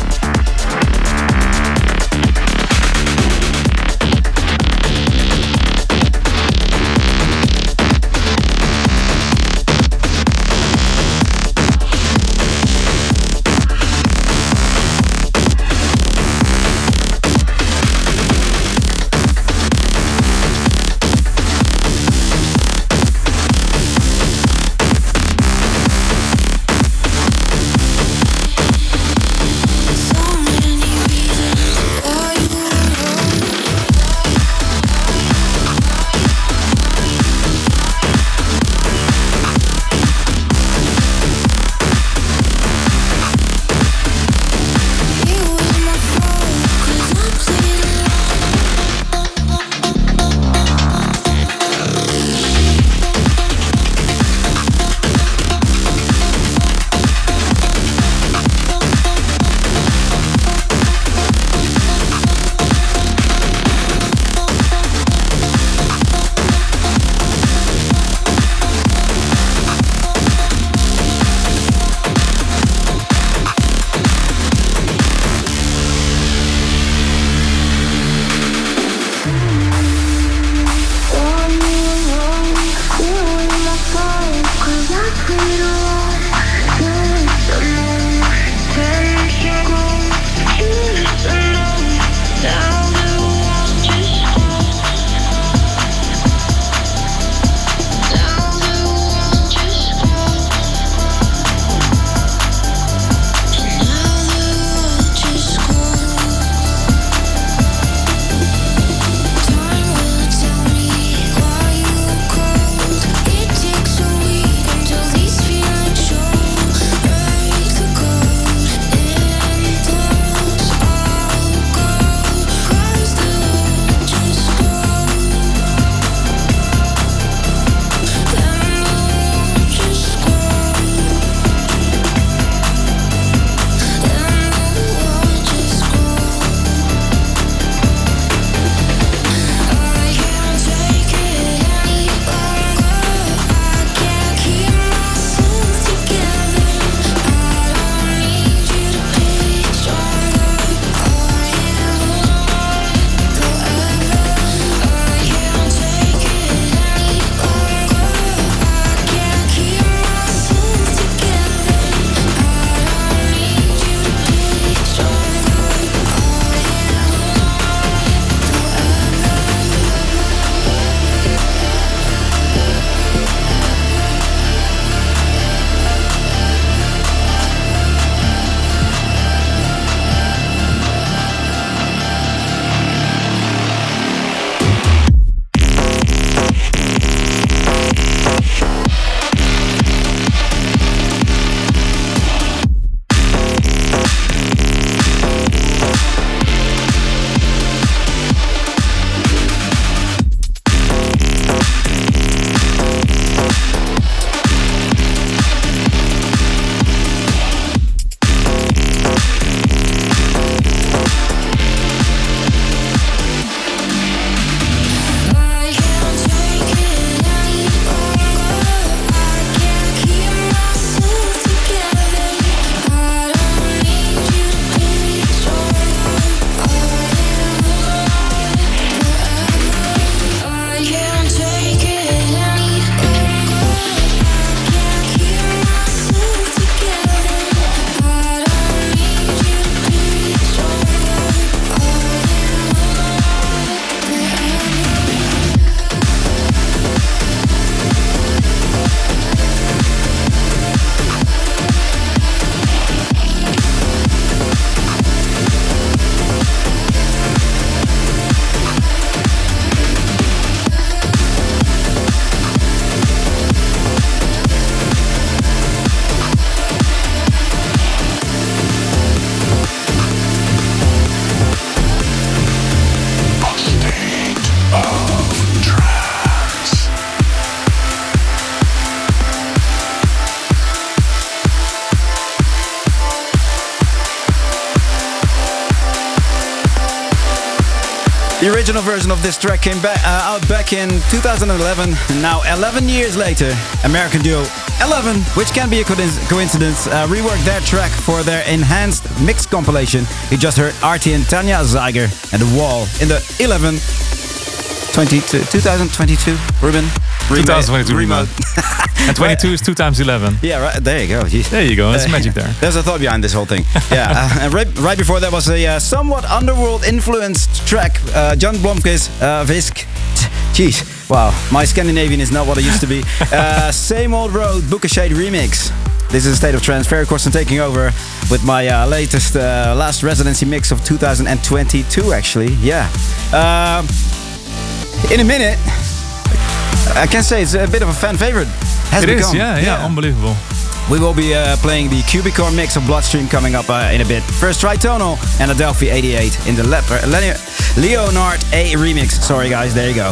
S15: The original version of this track came back, uh, out back in two thousand eleven. Now, eleven years later, American duo Eleven, which can be a coincidence, uh, reworked their track for their enhanced mix compilation. You just heard Artie and Tanya Zeiger and The Wall in the eleven twenty-two, twenty twenty-two, Ruben?
S10: twenty twenty-two remote. And twenty-two is two times eleven.
S15: Yeah, right. There you go. Jeez.
S10: There you go. That's uh, magic there.
S15: There's a thought behind this whole thing. Yeah. uh, and right, right before that was a uh, somewhat underworld influenced track. Uh, John Blomqvist, uh, Visk. Jeez. Wow. My Scandinavian is not what it used to be. Uh, Same Old Road, Book of Shade remix. This is a State of Trance. Ferry Corsten taking over with my uh, latest, uh, last residency mix of two thousand twenty-two, actually. Yeah. Uh, in a minute, I can say it's a bit of a fan favorite. Has
S10: it
S15: become.
S10: is, yeah, yeah, yeah, unbelievable.
S15: We will be uh, playing the Cubicore mix of Bloodstream coming up uh, in a bit. First Tritonal and Adelphi eighty-eight in the Le- Le- Leonard A remix. Sorry guys, there you go.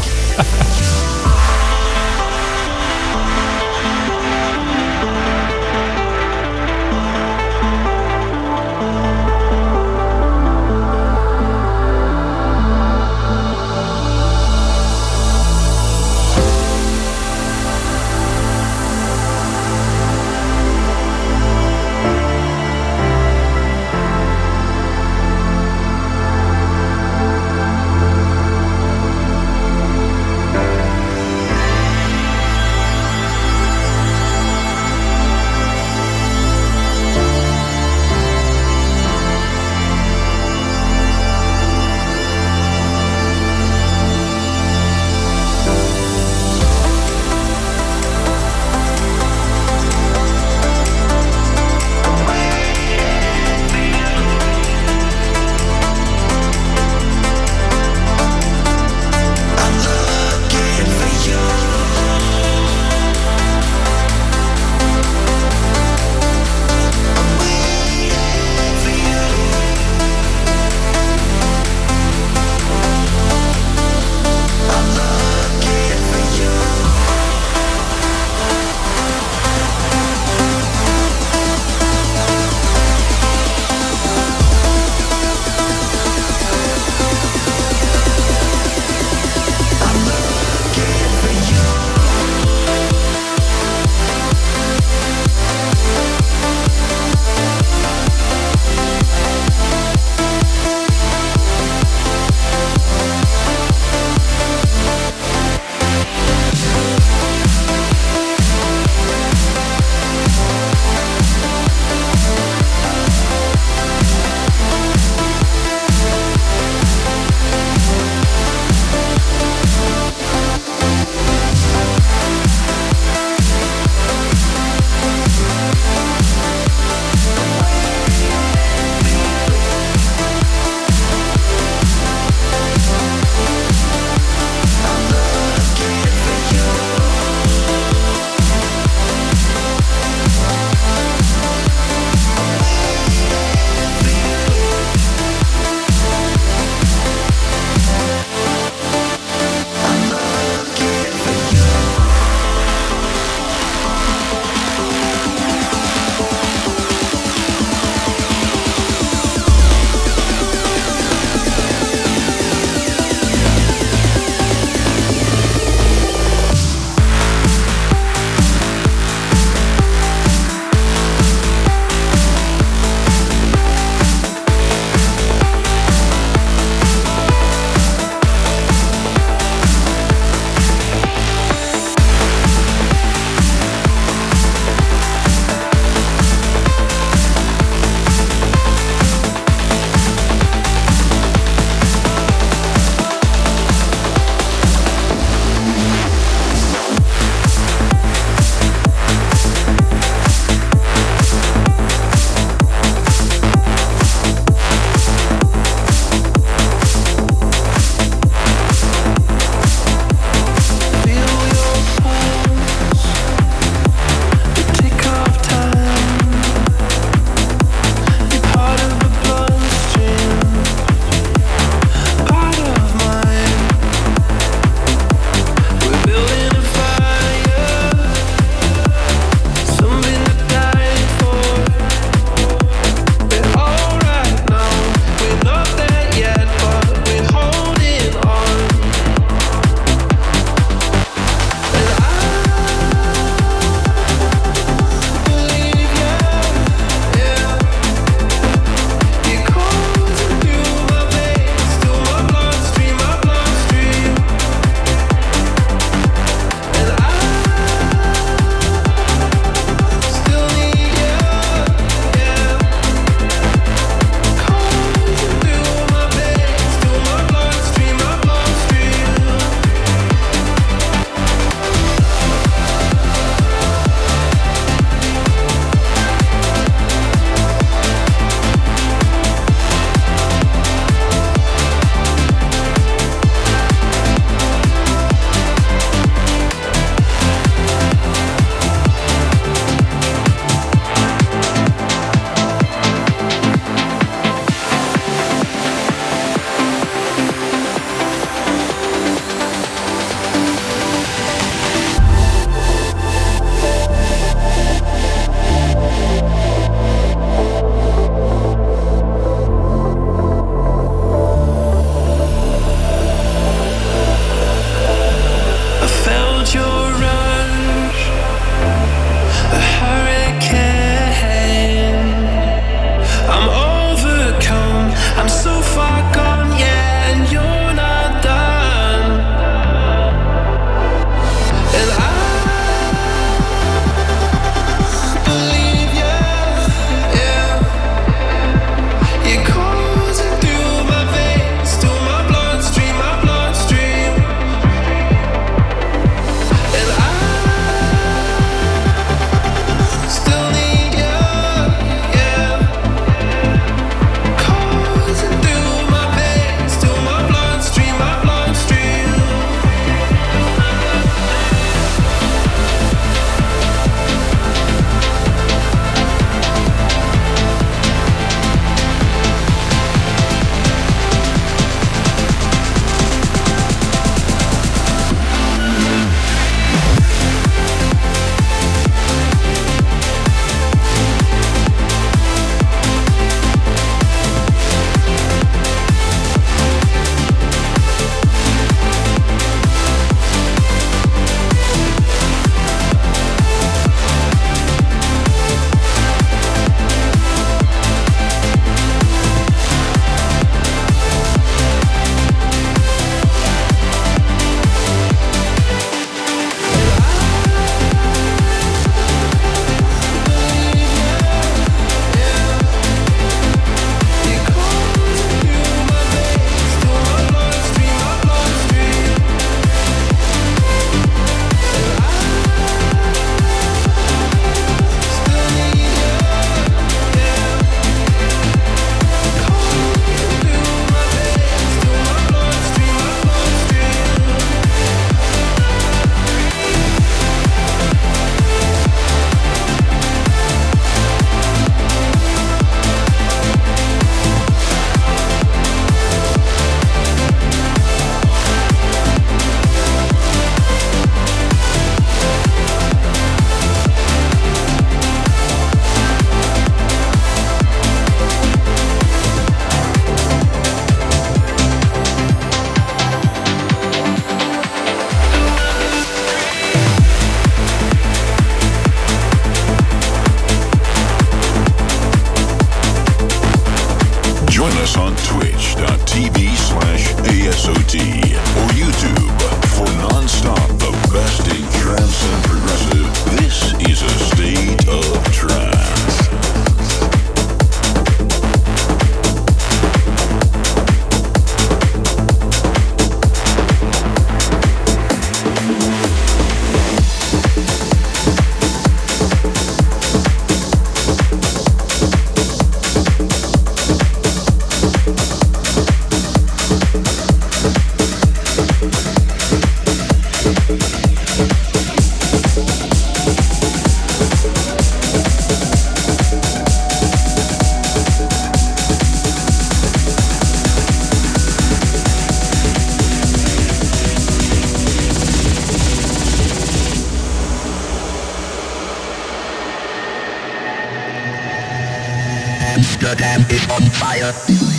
S18: Amsterdam is on fire.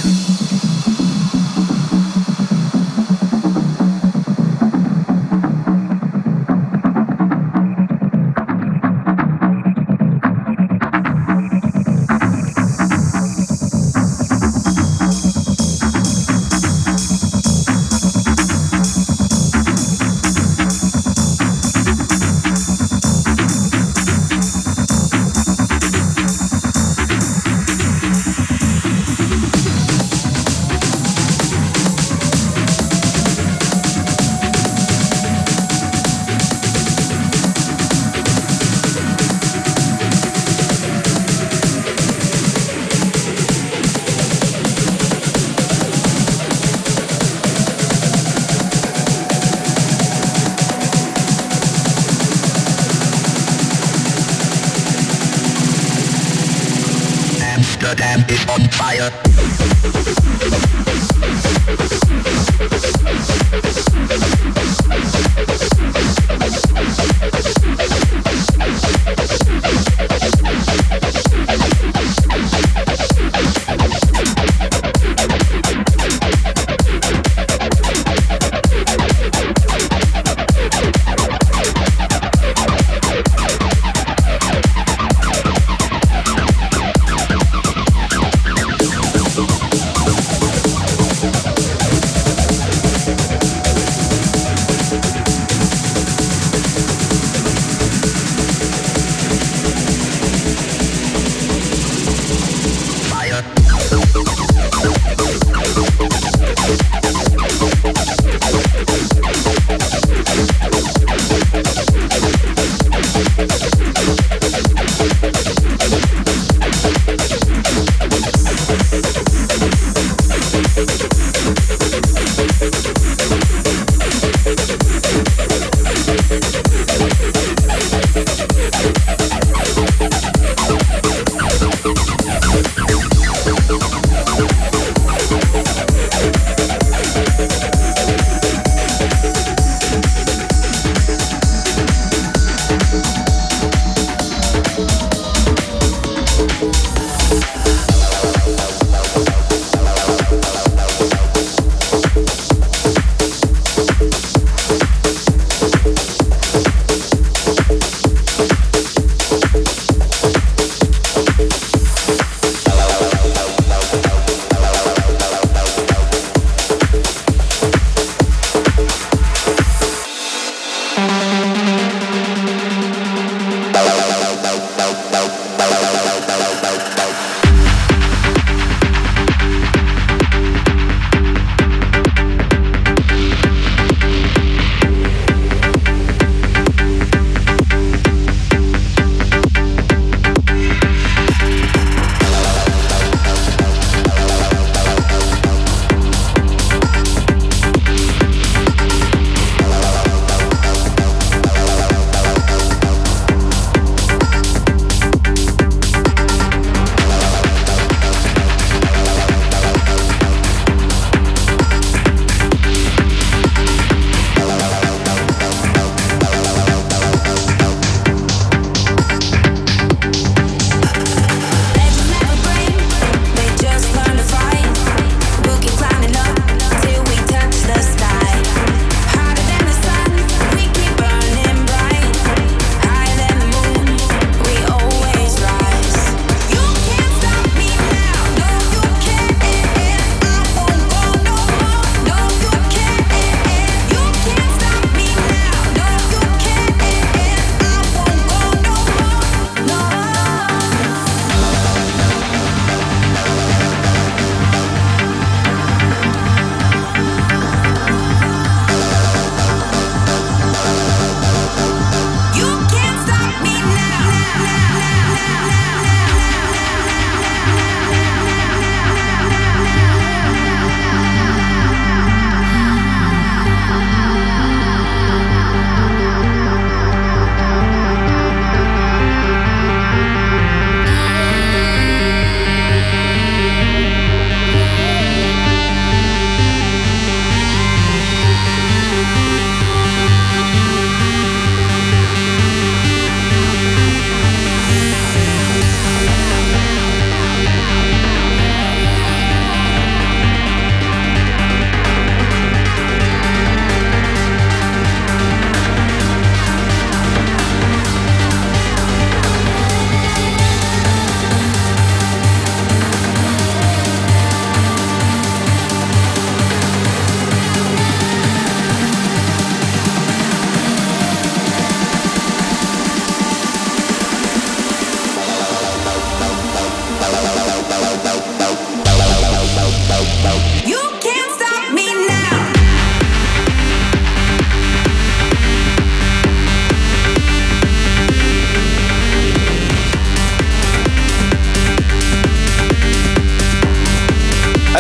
S18: Amsterdam is on fire.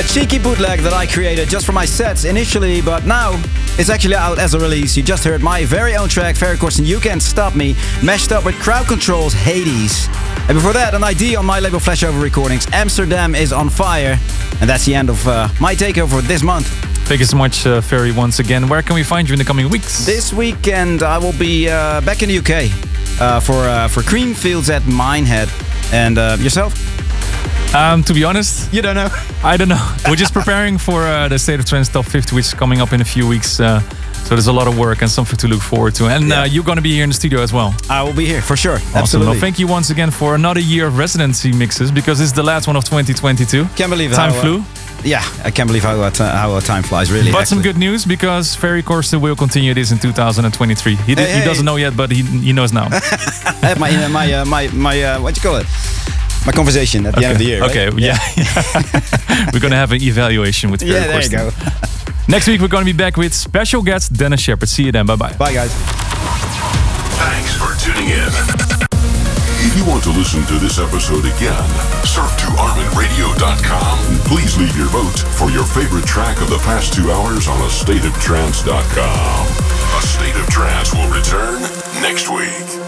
S15: cheeky bootleg that I created just for my sets initially, but now it's actually out as a release. You just heard my very own track, Ferry Corsten, You Can't Stop Me, mashed up with Crowd Control's Hades. And before that, an I D on my label Flashover Recordings, Amsterdam is on Fire. And that's the end of uh, my takeover this month.
S10: Thank you so much, uh, Ferry, once again. Where can we find you in the coming weeks?
S15: This weekend I will be uh, back in the U K uh, for uh, for Creamfields at Minehead. And uh, yourself?
S10: Um, to be honest,
S15: you don't know.
S10: I don't know. We're just preparing for uh, the State of Trance Top fifty, which is coming up in a few weeks. Uh, so there's a lot of work and something to look forward to. And yeah. uh, you're going to be here in the studio as well.
S15: I will be here for sure.
S10: Awesome.
S15: Absolutely.
S10: Well, thank you once again for another year of residency mixes, because it's the last one of twenty twenty-two.
S15: Can't believe
S10: time
S15: how,
S10: flew.
S15: Uh, yeah, I can't believe how uh, t- how uh, time flies. Really.
S10: But
S15: actually.
S10: some good news, because Ferry Corsten will continue this in two thousand twenty-three. He, d-
S15: hey,
S10: he
S15: hey.
S10: doesn't know yet, but he he knows now.
S15: I have my uh, my uh, my my uh, what you call it? My conversation at the
S10: okay.
S15: end of the year. Right?
S10: Okay, yeah. yeah. We're gonna have an evaluation with Ferry
S15: Yeah, there
S10: Corsten.
S15: you go.
S10: Next week we're gonna be back with special guest Dennis Shepard. See you then. Bye bye.
S15: Bye guys.
S3: Thanks for tuning in. If you want to listen to this episode again, surf to armin radio dot com and please leave your vote for your favorite track of the past two hours on a state of trance dot com. A State of Trance will return next week.